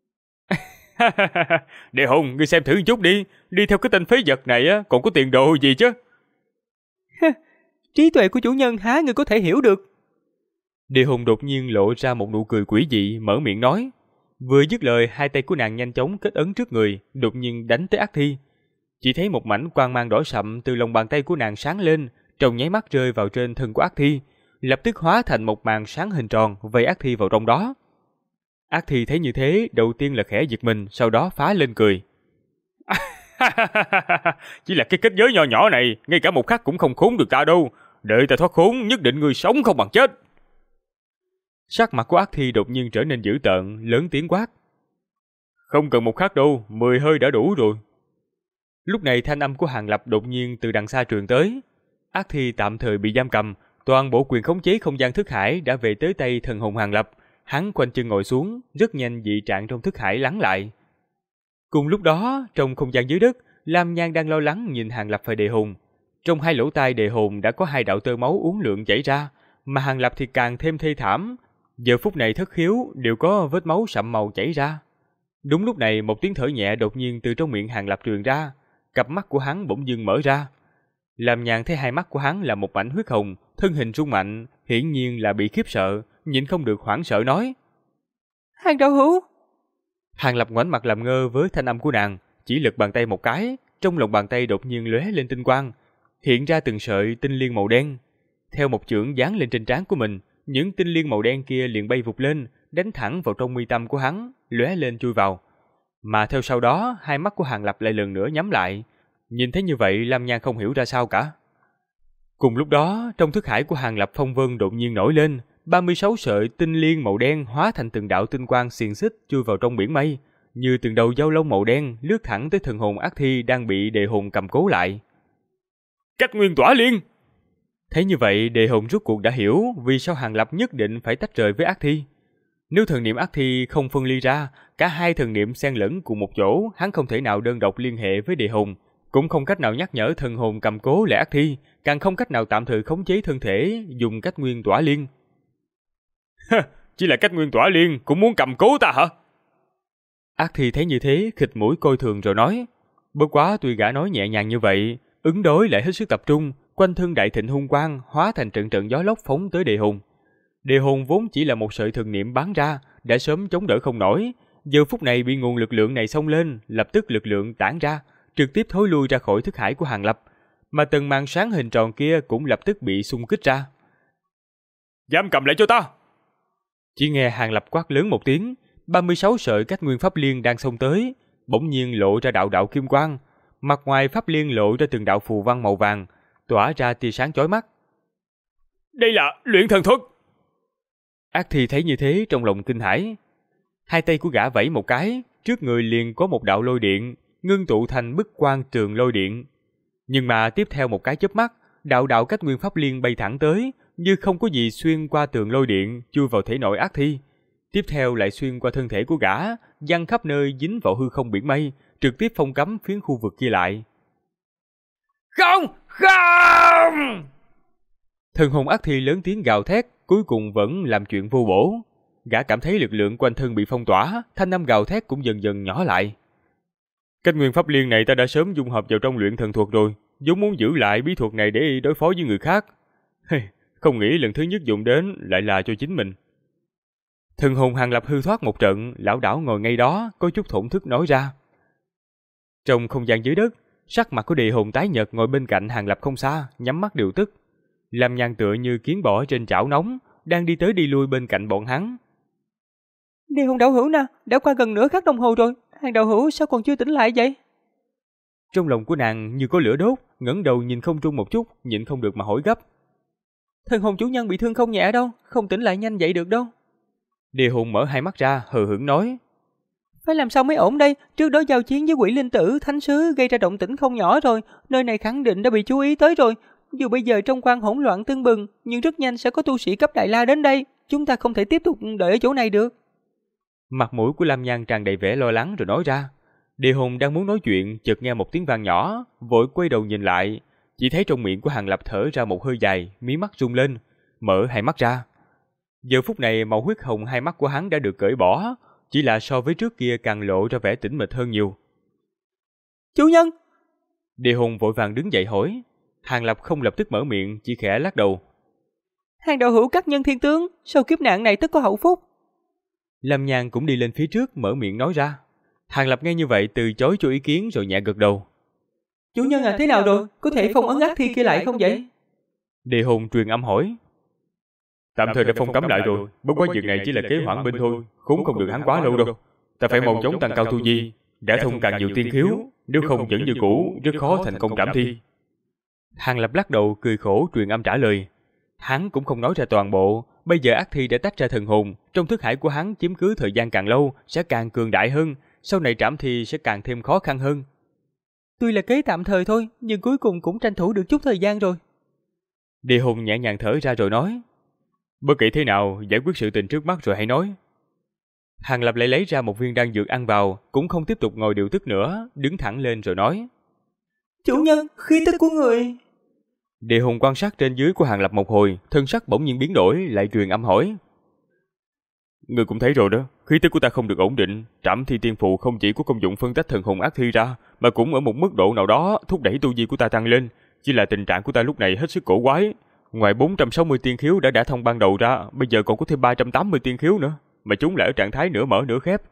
Địa hồn, ngươi xem thử một chút đi theo cái tên phế vật này á, còn có tiền đồ gì chứ? Trí tuệ của chủ nhân há ngươi có thể hiểu được? Địa hồn đột nhiên lộ ra một nụ cười quỷ dị, mở miệng nói. Vừa dứt lời, hai tay của nàng nhanh chóng kết ấn trước người, đột nhiên đánh tới ác thi. Chỉ thấy một mảnh quang mang đỏ sậm từ lòng bàn tay của nàng sáng lên, trong nháy mắt rơi vào trên thân của ác thi, lập tức hóa thành một màn sáng hình tròn vây ác thi vào trong đó. Ác thi thấy như thế, đầu tiên là khẽ giật mình, sau đó phá lên cười. Chỉ là cái kết giới nhỏ nhỏ này, ngay cả một khắc cũng không khốn được ta đâu. Đợi ta thoát khốn, nhất định ngươi sống không bằng chết. Sắc mặt của ác thi đột nhiên trở nên dữ tợn, lớn tiếng quát. Không cần một khắc đâu, 10 hơi đã đủ rồi. Lúc này thanh âm của Hàng Lập đột nhiên từ đằng xa truyền tới. Ác thi tạm thời bị giam cầm, toàn bộ quyền khống chế không gian thức hải đã về tới tay thần hồn Hàng Lập. Hắn quanh chân ngồi xuống, rất nhanh dị trạng trong thức hải lắng lại. Cùng lúc đó, trong không gian dưới đất, Lam Nhan đang lo lắng nhìn Hàng Lập và Đề Hồn. Trong hai lỗ tai Đề Hồn đã có 2 đạo tơ máu uốn lượn chảy ra, mà Hàng Lập thì càng thêm thê thảm. Giờ phút này thất khiếu đều có vết máu sậm màu chảy ra. Đúng lúc này một tiếng thở nhẹ đột nhiên từ trong miệng Hàng Lập truyền ra, cặp mắt của hắn bỗng dưng mở ra. Lam Nhan thấy hai mắt của hắn là một mảnh huyết hồng, thân hình rung mạnh, hiển nhiên là bị khiếp sợ, nhịn không được hoảng sợ nói: Hàng đạo hữu! Hàng Lập ngoảnh mặt làm ngơ với thanh âm của nàng, chỉ lật bàn tay một cái, trong lòng bàn tay đột nhiên lóe lên tinh quang, hiện ra từng sợi tinh liên màu đen. Theo một chưởng giáng lên trên trán của mình, những tinh liên màu đen kia liền bay vụt lên, đánh thẳng vào trong mi tâm của hắn, lóe lên chui vào. Mà theo sau đó, hai mắt của Hàng Lập lại lần nữa nhắm lại. Nhìn thấy như vậy, Lam Nhan không hiểu ra sao cả. Cùng lúc đó, trong thức hải của Hàng Lập phong vân đột nhiên nổi lên, 36 sợi tinh liên màu đen hóa thành từng đạo tinh quang xiềng xích chui vào trong biển mây, như từng đầu dao lông màu đen lướt thẳng tới thần hồn ác thi đang bị Đề Hồn cầm cố lại. Cách nguyên tỏa liên! Thấy như vậy, Đề Hồn rốt cuộc đã hiểu vì sao Hàng Lập nhất định phải tách rời với ác thi. Nếu thần niệm ác thi không phân ly ra, cả hai thần niệm xen lẫn cùng một chỗ, hắn không thể nào đơn độc liên hệ với Đề Hồn, cũng không cách nào nhắc nhở thần hồn cầm cố lại ác thi, càng không cách nào tạm thời khống chế thân thể dùng cách nguyên tỏa liên. Chỉ là cách nguyên tỏa liên cũng muốn cầm cố ta hả? Ác thi thấy như thế, khịt mũi coi thường rồi nói. Bất quá tuy gã nói nhẹ nhàng như vậy, ứng đối lại hết sức tập trung, quanh thân đại thịnh hung quang hóa thành trận trận gió lốc phóng tới Đề Hồn. Đề Hồn vốn chỉ là một sợi thần niệm bắn ra, đã sớm chống đỡ không nổi, giờ phút này bị nguồn lực lượng này xông lên, lập tức lực lượng tản ra, trực tiếp thối lui ra khỏi thức hải của Hàng Lập, mà tầng màn sáng hình tròn kia cũng lập tức bị xung kích ra. Giam cầm lại cho ta! Chỉ nghe Hàng Lập quát lớn một tiếng, 36 sợi cách nguyên pháp liên đang xông tới, bỗng nhiên lộ ra đạo đạo kim quang, mặt ngoài pháp liên lộ ra từng đạo phù văn màu vàng, tỏa ra tia sáng chói mắt. Đây là luyện thần thuật! Ác thi thấy như thế trong lòng kinh hãi. Hai tay của gã vẫy một cái, trước người liền có một đạo lôi điện, ngưng tụ thành bức quang trường lôi điện. Nhưng mà tiếp theo một cái chớp mắt, đạo đạo cách nguyên pháp liên bay thẳng tới, như không có gì xuyên qua tường lôi điện, chui vào thể nội ác thi. Tiếp theo lại xuyên qua thân thể của gã, văng khắp nơi dính vào hư không biển mây, trực tiếp phong cấm phiến khu vực kia lại. Không! Không! Thần hồn ác thi lớn tiếng gào thét, cuối cùng vẫn làm chuyện vô bổ. Gã cảm thấy lực lượng quanh thân bị phong tỏa, thanh âm gào thét cũng dần dần nhỏ lại. Cách nguyên pháp liên này ta đã sớm dung hợp vào trong luyện thần thuật rồi, vốn muốn giữ lại bí thuật này để đối phó với người khác. Không nghĩ lần thứ nhất dùng đến lại là cho chính mình. Thần hồn Hàng Lập hư thoát một trận, lảo đảo ngồi ngay đó, có chút thổn thức nói ra. Trong không gian dưới đất, sắc mặt của Địa Hồn tái nhợt ngồi bên cạnh Hàng Lập không xa, nhắm mắt điều tức. Lam Nhan tựa như kiến bò trên chảo nóng, đang đi tới đi lui bên cạnh bọn hắn. Đi Hùng đạo hữu nè, đã qua gần nửa khắc đồng hồ rồi, Hàng đạo hữu sao còn chưa tỉnh lại vậy? Trong lòng của nàng như có lửa đốt, ngẩng đầu nhìn không trung một chút, nhịn không được mà hỏi gấp. Thần hồn chủ nhân bị thương không nhẹ đâu, không tỉnh lại nhanh vậy được đâu. Địa Hùng mở hai mắt ra, hờ hững nói. Phải làm sao mới ổn đây, trước đó giao chiến với quỷ linh tử, thánh sứ gây ra động tĩnh không nhỏ rồi, nơi này khẳng định đã bị chú ý tới rồi. Dù bây giờ trong quan hỗn loạn tưng bừng, nhưng rất nhanh sẽ có tu sĩ cấp Đại La đến đây, chúng ta không thể tiếp tục đợi ở chỗ này được. Mặt mũi của Lam Nhan tràn đầy vẻ lo lắng rồi nói ra. Địa Hùng đang muốn nói chuyện, chợt nghe một tiếng vang nhỏ, vội quay đầu nhìn lại, chỉ thấy trong miệng của Hàng Lập thở ra một hơi dài, mí mắt rung lên, mở hai mắt ra. Giờ phút này màu huyết hồng hai mắt của hắn đã được cởi bỏ, chỉ là so với trước kia càng lộ ra vẻ tĩnh mịch hơn nhiều. Chủ nhân! Địa Hùng vội vàng đứng dậy hỏi. Hàng Lập không lập tức mở miệng, chỉ khẽ lắc đầu. Hàng đạo hữu các nhân thiên tướng, sau kiếp nạn này tất có hậu phúc. Lam Nhan cũng đi lên phía trước mở miệng nói ra. Hàng Lập nghe như vậy từ chối cho ý kiến rồi nhẹ gật đầu. Chủ nhân thế nào rồi? Có thể phong ấn ác thi kia lại không vậy? Địa Hùng truyền âm hỏi. Tạm thời đã phong cấm lại rồi, bất quá việc này chỉ là kế hoãn binh thôi, khốn không được hắn quá lâu đâu. Ta phải mau chóng tăng cao tu vi, đã thông càng nhiều tiên khiếu, nếu không vẫn như cũ, rất khó thành công trảm thi. Hàng Lập lắc đầu cười khổ truyền âm trả lời. Hắn cũng không nói ra toàn bộ, bây giờ ác thi đã tách ra thần hồn, trong thức hải của hắn chiếm cứ thời gian càng lâu sẽ càng cường đại hơn, sau này trảm thi sẽ càng thêm khó khăn hơn. Tuy là kế tạm thời thôi, nhưng cuối cùng cũng tranh thủ được chút thời gian rồi. Địa Hùng nhẹ nhàng thở ra rồi nói. Bất kể thế nào, giải quyết sự tình trước mắt rồi hãy nói. Hàng Lập lại lấy ra một viên đan dược ăn vào, cũng không tiếp tục ngồi điều tức nữa, đứng thẳng lên rồi nói. Chủ nhân, khí tức của người... Địa Hùng quan sát trên dưới của Hàng Lập một hồi, thân sắc bỗng nhiên biến đổi, lại truyền âm hỏi. Ngươi cũng thấy rồi đó, khí tức của ta không được ổn định, trảm thi tiên phụ không chỉ có công dụng phân tách thần hồn ác thi ra, mà cũng ở một mức độ nào đó thúc đẩy tu vi của ta tăng lên, chỉ là tình trạng của ta lúc này hết sức cổ quái. Ngoài 460 tiên khiếu đã thông ban đầu ra, bây giờ còn có thêm 380 tiên khiếu nữa, mà chúng lại ở trạng thái nửa mở nửa khép.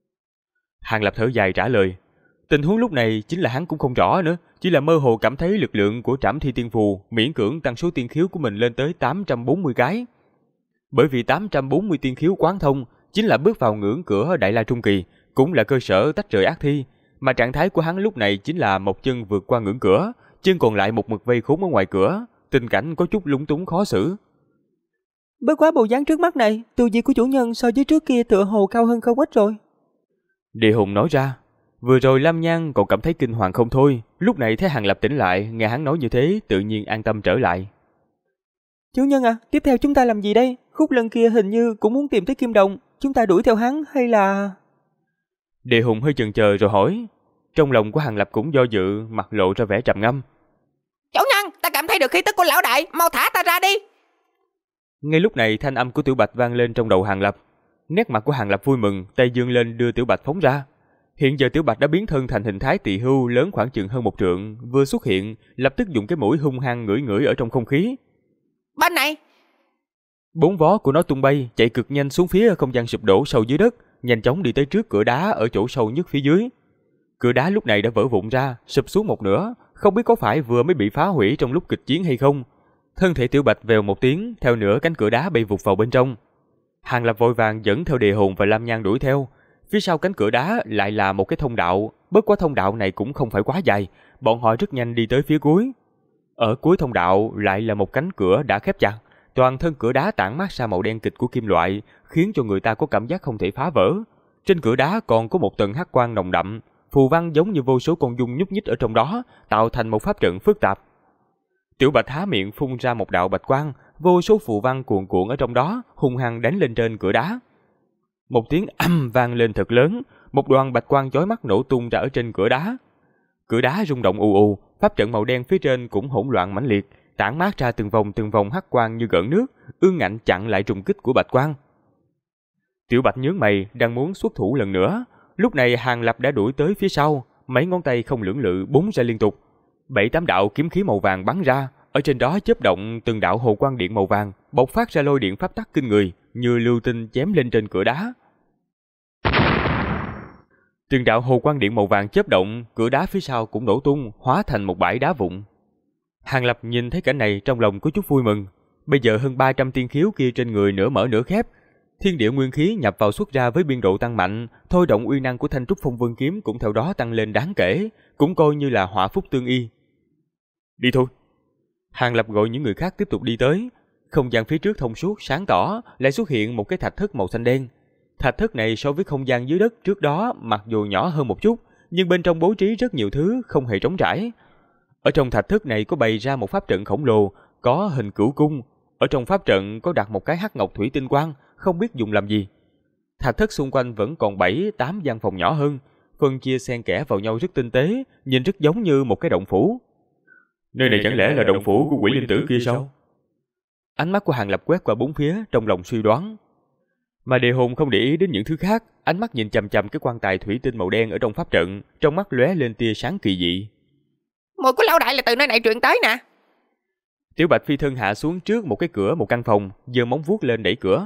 Hàng Lập thở dài trả lời. Tình huống lúc này chính là hắn cũng không rõ nữa, chỉ là mơ hồ cảm thấy lực lượng của trảm thi tiên phù miễn cưỡng tăng số tiên khiếu của mình lên tới 840 cái. Bởi vì 840 tiên khiếu quán thông chính là bước vào ngưỡng cửa Đại La Trung Kỳ, cũng là cơ sở tách rời ác thi, mà trạng thái của hắn lúc này chính là một chân vượt qua ngưỡng cửa, chân còn lại một mực vây khốn ở ngoài cửa, tình cảnh có chút lúng túng khó xử. Bất quá bộ dáng trước mắt này, tu vi của chủ nhân so với trước kia tựa hồ cao hơn không ít rồi. Địa Hùng nói ra. Vừa rồi Lam Nhan còn cảm thấy kinh hoàng không thôi, lúc này thấy Hàng Lập tỉnh lại, nghe hắn nói như thế, tự nhiên an tâm trở lại. Chủ nhân tiếp theo chúng ta làm gì đây? Khúc Lân kia hình như cũng muốn tìm tới Kim Đồng, chúng ta đuổi theo hắn hay là... Địa Hùng hơi chần chờ rồi hỏi. Trong lòng của Hàng Lập cũng do dự, mặt lộ ra vẻ trầm ngâm. Chủ nhân, ta cảm thấy được khí tức của lão đại, mau thả ta ra đi. Ngay lúc này thanh âm của Tiểu Bạch vang lên trong đầu Hàng Lập. Nét mặt của Hàng Lập vui mừng, tay giương lên đưa Tiểu Bạch phóng ra. Hiện giờ Tiểu Bạch đã biến thân thành hình thái tỳ hưu lớn khoảng chừng hơn 1 trượng, vừa xuất hiện, lập tức dùng cái mũi hung hăng ngửi ngửi ở trong không khí. Bên này. 4 vó của nó tung bay, chạy cực nhanh xuống phía không gian sụp đổ sâu dưới đất, nhanh chóng đi tới trước cửa đá ở chỗ sâu nhất phía dưới. Cửa đá lúc này đã vỡ vụn ra, sụp xuống một nửa, không biết có phải vừa mới bị phá hủy trong lúc kịch chiến hay không. Thân thể Tiểu Bạch vèo một tiếng, theo nửa cánh cửa đá bay vụt vào bên trong. Hàng Lập vội vàng dẫn theo Địa Hùng và Lam Nhan đuổi theo. Phía sau cánh cửa đá lại là một cái thông đạo, bất quá thông đạo này cũng không phải quá dài, bọn họ rất nhanh đi tới phía cuối. Ở cuối thông đạo lại là một cánh cửa đã khép chặt, toàn thân cửa đá tản mát ra màu đen kịch của kim loại, khiến cho người ta có cảm giác không thể phá vỡ. Trên cửa đá còn có một tầng hắc quang nồng đậm, phù văn giống như vô số con giun nhúc nhích ở trong đó, tạo thành một pháp trận phức tạp. Tiểu Bạch há miệng phun ra một đạo bạch quang, vô số phù văn cuồn cuộn ở trong đó, hung hăng đánh lên trên cửa đá. Một tiếng âm vang lên thật lớn, một đoàn bạch quang chói mắt nổ tung ra ở trên cửa đá. Cửa đá rung động ù ù, pháp trận màu đen phía trên cũng hỗn loạn mãnh liệt, tản mát ra từng vòng hắc quang như gợn nước, ương ngạnh chặn lại trùng kích của bạch quang. Tiểu Bạch nhướng mày, đang muốn xuất thủ lần nữa. Lúc này Hàng Lập đã đuổi tới phía sau, mấy ngón tay không lưỡng lự búng ra liên tục. 7-8 đạo kiếm khí màu vàng bắn ra, ở trên đó chớp động từng đạo hồ quang điện màu vàng, bộc phát ra lôi điện pháp tắc kinh người, như lưu tinh chém lên trên cửa đá. Từng đạo hồ quang điện màu vàng chớp động, cửa đá phía sau cũng nổ tung, hóa thành một bãi đá vụn. Hàng Lập nhìn thấy cảnh này trong lòng có chút vui mừng. Bây giờ hơn 300 tiên khiếu kia trên người nửa mở nửa khép, thiên địa nguyên khí nhập vào xuất ra với biên độ tăng mạnh, thôi động uy năng của Thanh Trúc Phong Vân kiếm cũng theo đó tăng lên đáng kể, cũng coi như là họa phúc tương y. Đi thôi. Hàng Lập gọi những người khác tiếp tục đi tới. Không gian phía trước thông suốt sáng tỏ, lại xuất hiện một cái thạch thất màu xanh đen. Thạch thất này so với không gian dưới đất trước đó mặc dù nhỏ hơn một chút, nhưng bên trong bố trí rất nhiều thứ không hề trống trải. Ở trong thạch thất này có bày ra một pháp trận khổng lồ, có hình cửu cung. Ở trong pháp trận có đặt một cái hắc ngọc thủy tinh quang, không biết dùng làm gì. Thạch thất xung quanh vẫn còn 7-8 gian phòng nhỏ hơn, phân chia xen kẽ vào nhau rất tinh tế, nhìn rất giống như một cái động phủ. Nơi này chẳng lẽ là động phủ của quỷ linh tử kia sao? Ánh mắt của Hàng Lập quét qua bốn phía, trong lòng suy đoán. Mà Đề Hồn không để ý đến những thứ khác, ánh mắt nhìn chằm chằm cái quan tài thủy tinh màu đen ở trong pháp trận, trong mắt lóe lên tia sáng kỳ dị. Mùi của lão đại là từ nơi này truyền tới nè. Tiểu Bạch phi thân hạ xuống trước một cái cửa một căn phòng, giơ móng vuốt lên đẩy cửa.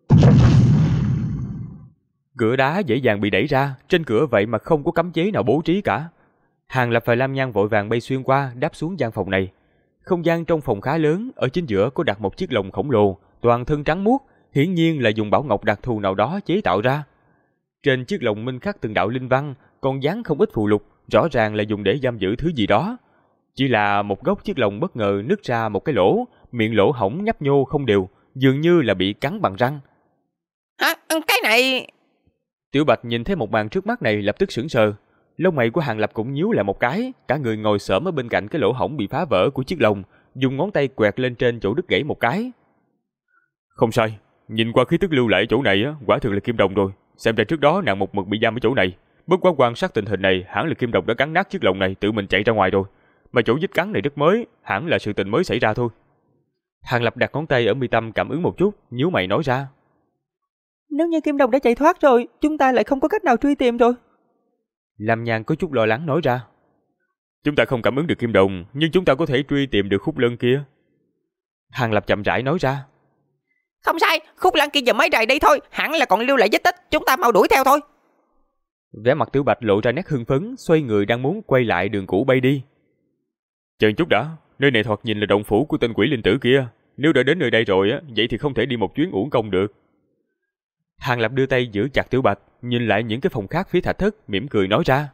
Cửa đá dễ dàng bị đẩy ra, trên cửa vậy mà không có cấm chế nào bố trí cả. Hàng Lập và Lam Nhan vội vàng bay xuyên qua, đáp xuống gian phòng này. Không gian trong phòng khá lớn, ở chính giữa có đặt một chiếc lồng khổng lồ, toàn thân trắng muốt, hiển nhiên là dùng bảo ngọc đặc thù nào đó chế tạo ra. Trên chiếc lồng minh khắc từng đạo linh văn, còn dán không ít phù lục, rõ ràng là dùng để giam giữ thứ gì đó. Chỉ là một góc chiếc lồng bất ngờ nứt ra một cái lỗ, miệng lỗ hổng nhấp nhô không đều, dường như là bị cắn bằng răng. Hả? Cái này... Tiểu Bạch nhìn thấy một màn trước mắt này lập tức sững sờ. Lông mày của Hàng Lập cũng nhíu lại một cái, cả người ngồi xổm ở bên cạnh cái lỗ hổng bị phá vỡ của chiếc lồng, dùng ngón tay quẹt lên trên chỗ đứt gãy một cái. Không sai, nhìn qua khí tức lưu lại chỗ này á, quả thực là kim đồng rồi. Xem ra trước đó nàng một mực bị giam ở chỗ này. Bất quá quan sát tình hình này, hẳn là kim đồng đã cắn nát chiếc lồng này, tự mình chạy ra ngoài rồi. Mà chỗ vết cắn này rất mới, hẳn là sự tình mới xảy ra thôi. Hàng Lập đặt ngón tay ở mi tâm cảm ứng một chút, nhíu mày nói ra. Nếu như kim đồng đã chạy thoát rồi, chúng ta lại không có cách nào truy tìm rồi. Lam Nhan có chút lo lắng nói ra. Chúng ta không cảm ứng được kim đồng, nhưng chúng ta có thể truy tìm được khúc lân kia. Hàng Lập chậm rãi nói ra. Không sai, khúc lân kia giờ mới rời đi thôi, hẳn là còn lưu lại vết tích, chúng ta mau đuổi theo thôi. Vẻ mặt Tiểu Bạch lộ ra nét hưng phấn, xoay người đang muốn quay lại đường cũ bay đi. Chờ chút đã, nơi này thoạt nhìn là động phủ của tên quỷ linh tử kia. Nếu đã đến nơi đây rồi á, vậy thì không thể đi một chuyến uổng công được. Hàng Lập đưa tay giữ chặt Tiểu Bạch, nhìn lại những cái phòng khác phía thạch thất, mỉm cười nói ra.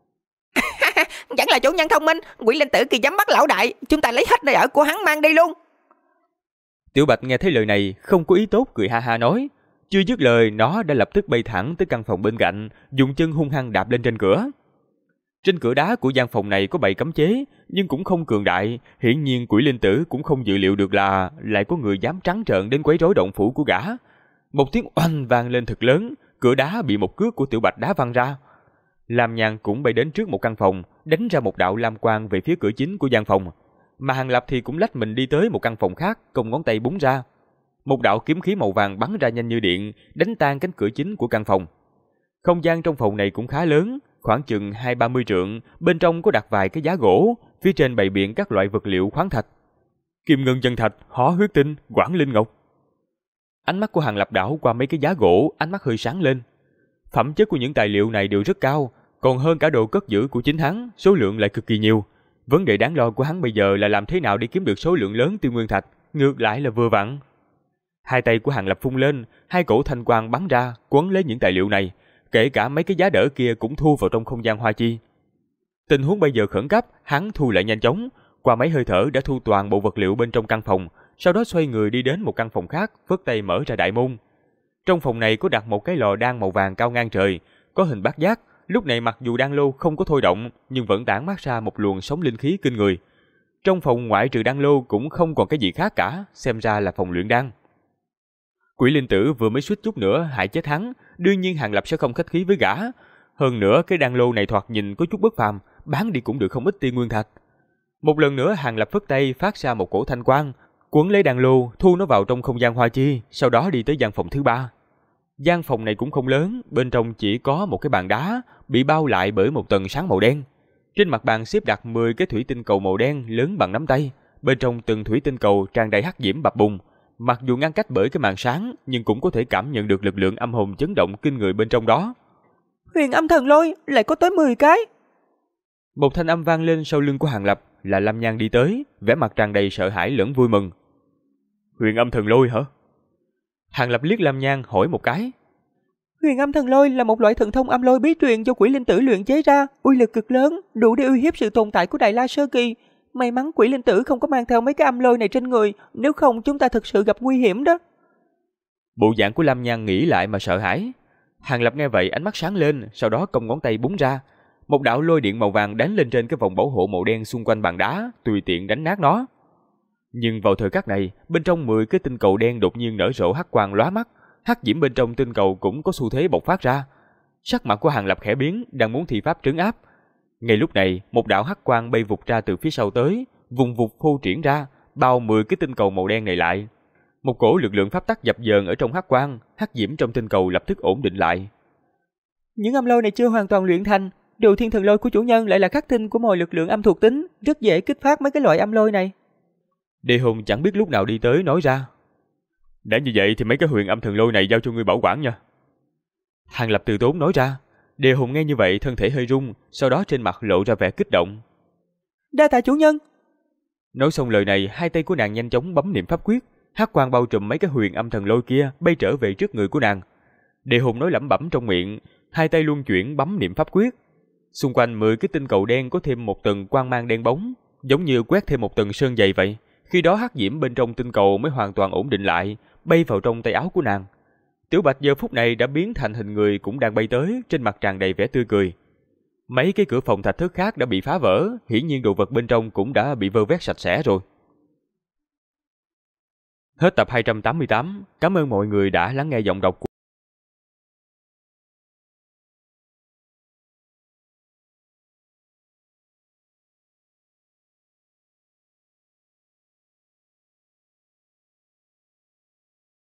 Vẫn là chủ nhân thông minh, quỷ linh tử kia dám bắt lão đại, chúng ta lấy hết nơi ở của hắn mang đi luôn. Tiểu Bạch nghe thấy lời này, không có ý tốt cười ha ha nói. Chưa dứt lời, nó đã lập tức bay thẳng tới căn phòng bên cạnh, dùng chân hung hăng đạp lên trên cửa. Trên cửa đá của gian phòng này có bày cấm chế, nhưng cũng không cường đại, hiển nhiên quỷ linh tử cũng không dự liệu được là lại có người dám trắng trợn đến quấy rối động phủ của gã. Một tiếng oanh vang lên thật lớn, cửa đá bị một cước của Tiểu Bạch đá văng ra. Lam Nhan cũng bay đến trước một căn phòng, đánh ra một đạo lam quang về phía cửa chính của gian phòng. Mà Hàng Lập thì cũng lách mình đi tới một căn phòng khác, cong ngón tay búng ra. Một đạo kiếm khí màu vàng bắn ra nhanh như điện, đánh tan cánh cửa chính của căn phòng. Không gian trong phòng này cũng khá lớn, khoảng chừng 20-30 trượng, bên trong có đặt vài cái giá gỗ, phía trên bày biện các loại vật liệu khoáng thạch. Kim ngân chân thạch, hỏa huyết tinh, quảng linh ngọc. Ánh mắt của Hàng Lập đảo qua mấy cái giá gỗ, ánh mắt hơi sáng lên. Phẩm chất của những tài liệu này đều rất cao, còn hơn cả độ cất giữ của chính hắn, số lượng lại cực kỳ nhiều. Vấn đề đáng lo của hắn bây giờ là làm thế nào để kiếm được số lượng lớn tiên nguyên thạch, ngược lại là vừa vặn. Hai tay của Hàng Lập phun lên, hai cổ thanh quang bắn ra, quấn lấy những tài liệu này, kể cả mấy cái giá đỡ kia cũng thu vào trong không gian hoa chi. Tình huống bây giờ khẩn cấp, hắn thu lại nhanh chóng, qua mấy hơi thở đã thu toàn bộ vật liệu bên trong căn phòng, sau đó xoay người đi đến một căn phòng khác, phất tay mở ra đại môn. Trong phòng này có đặt một cái lò đan màu vàng cao ngang trời, có hình bát giác, lúc này mặc dù đan lô không có thôi động, nhưng vẫn tản mát ra một luồng sóng linh khí kinh người. Trong phòng ngoại trừ đan lô cũng không còn cái gì khác cả, xem ra là phòng luyện đan. Quỷ linh tử vừa mới suýt chút nữa hại chết hắn, đương nhiên Hàng Lập sẽ không khách khí với gã. Hơn nữa cái đan lô này thoạt nhìn có chút bất phàm, bán đi cũng được không ít tiên nguyên thạch. Một lần nữa Hàng Lập phất tay phát ra một cổ thanh quang, quấn lấy đan lô, thu nó vào trong không gian hoa chi, sau đó đi tới gian phòng thứ 3. Gian phòng này cũng không lớn, bên trong chỉ có một cái bàn đá, bị bao lại bởi một tầng sáng màu đen. Trên mặt bàn xếp đặt 10 cái thủy tinh cầu màu đen lớn bằng nắm tay, bên trong từng thủy tinh cầu tràn đầy hắc diễm bập bùng. Mặc dù ngăn cách bởi cái màn sáng, nhưng cũng có thể cảm nhận được lực lượng âm hồn chấn động kinh người bên trong đó. Huyền âm thần lôi lại có tới 10 cái. Một thanh âm vang lên sau lưng của Hàng Lập, là Lam Nhan đi tới, vẻ mặt tràn đầy sợ hãi lẫn vui mừng. Huyền âm thần lôi hả? Hàng Lập liếc Lam Nhan hỏi một cái. Huyền âm thần lôi là một loại thần thông âm lôi bí truyền do quỷ linh tử luyện chế ra, uy lực cực lớn, đủ để uy hiếp sự tồn tại của Đại La sơ kỳ. May mắn quỷ linh tử không có mang theo mấy cái âm lôi này trên người, nếu không chúng ta thực sự gặp nguy hiểm đó. Bộ dạng của Lam Nhan nghĩ lại mà sợ hãi. Hàng Lập nghe vậy ánh mắt sáng lên, sau đó cong ngón tay búng ra. Một đạo lôi điện màu vàng đánh lên trên cái vòng bảo hộ màu đen xung quanh bàn đá, tùy tiện đánh nát nó. Nhưng vào thời khắc này, bên trong 10 cái tinh cầu đen đột nhiên nở rộ hắc quang lóa mắt, hắc diễm bên trong tinh cầu cũng có xu thế bộc phát ra. Sắc mặt của Hàng Lập khẽ biến, đang muốn thi pháp trấn áp. Ngay lúc này, một đạo hắc quang bay vụt ra từ phía sau tới, vùng vụt phô triển ra, bao 10 cái tinh cầu màu đen này lại. Một cổ lực lượng pháp tắc dập dờn ở trong hắc quang, hắc diễm trong tinh cầu lập tức ổn định lại. Những âm lôi này chưa hoàn toàn luyện thành, Đồ Thiên Thần Lôi của chủ nhân lại là khắc tinh của mọi lực lượng âm thuộc tính, rất dễ kích phát mấy cái loại âm lôi này. Đề Hùng chẳng biết lúc nào đi tới nói ra. Đã như vậy thì mấy cái huyền âm thần lôi này giao cho ngươi bảo quản nha. Hàng Lập từ tốn nói ra. Đề Hùng nghe như vậy thân thể hơi rung, sau đó trên mặt lộ ra vẻ kích động. Đa tạ chủ nhân. Nói xong lời này, hai tay của nàng nhanh chóng bấm niệm pháp quyết, hắc quang bao trùm mấy cái huyền âm thần lôi kia bay trở về trước người của nàng. Đề Hùng nói lẩm bẩm trong miệng, hai tay luân chuyển bấm niệm pháp quyết. Xung quanh 10 cái tinh cầu đen có thêm một tầng quang mang đen bóng, giống như quét thêm một tầng sơn dày vậy. Khi đó hắc diễm bên trong tinh cầu mới hoàn toàn ổn định lại, bay vào trong tay áo của nàng. Tiểu Bạch giờ phút này đã biến thành hình người cũng đang bay tới, trên mặt tràn đầy vẻ tươi cười. Mấy cái cửa phòng thạch thất khác đã bị phá vỡ, hiển nhiên đồ vật bên trong cũng đã bị vơ vét sạch sẽ rồi. Hết tập 288, cảm ơn mọi người đã lắng nghe giọng đọc của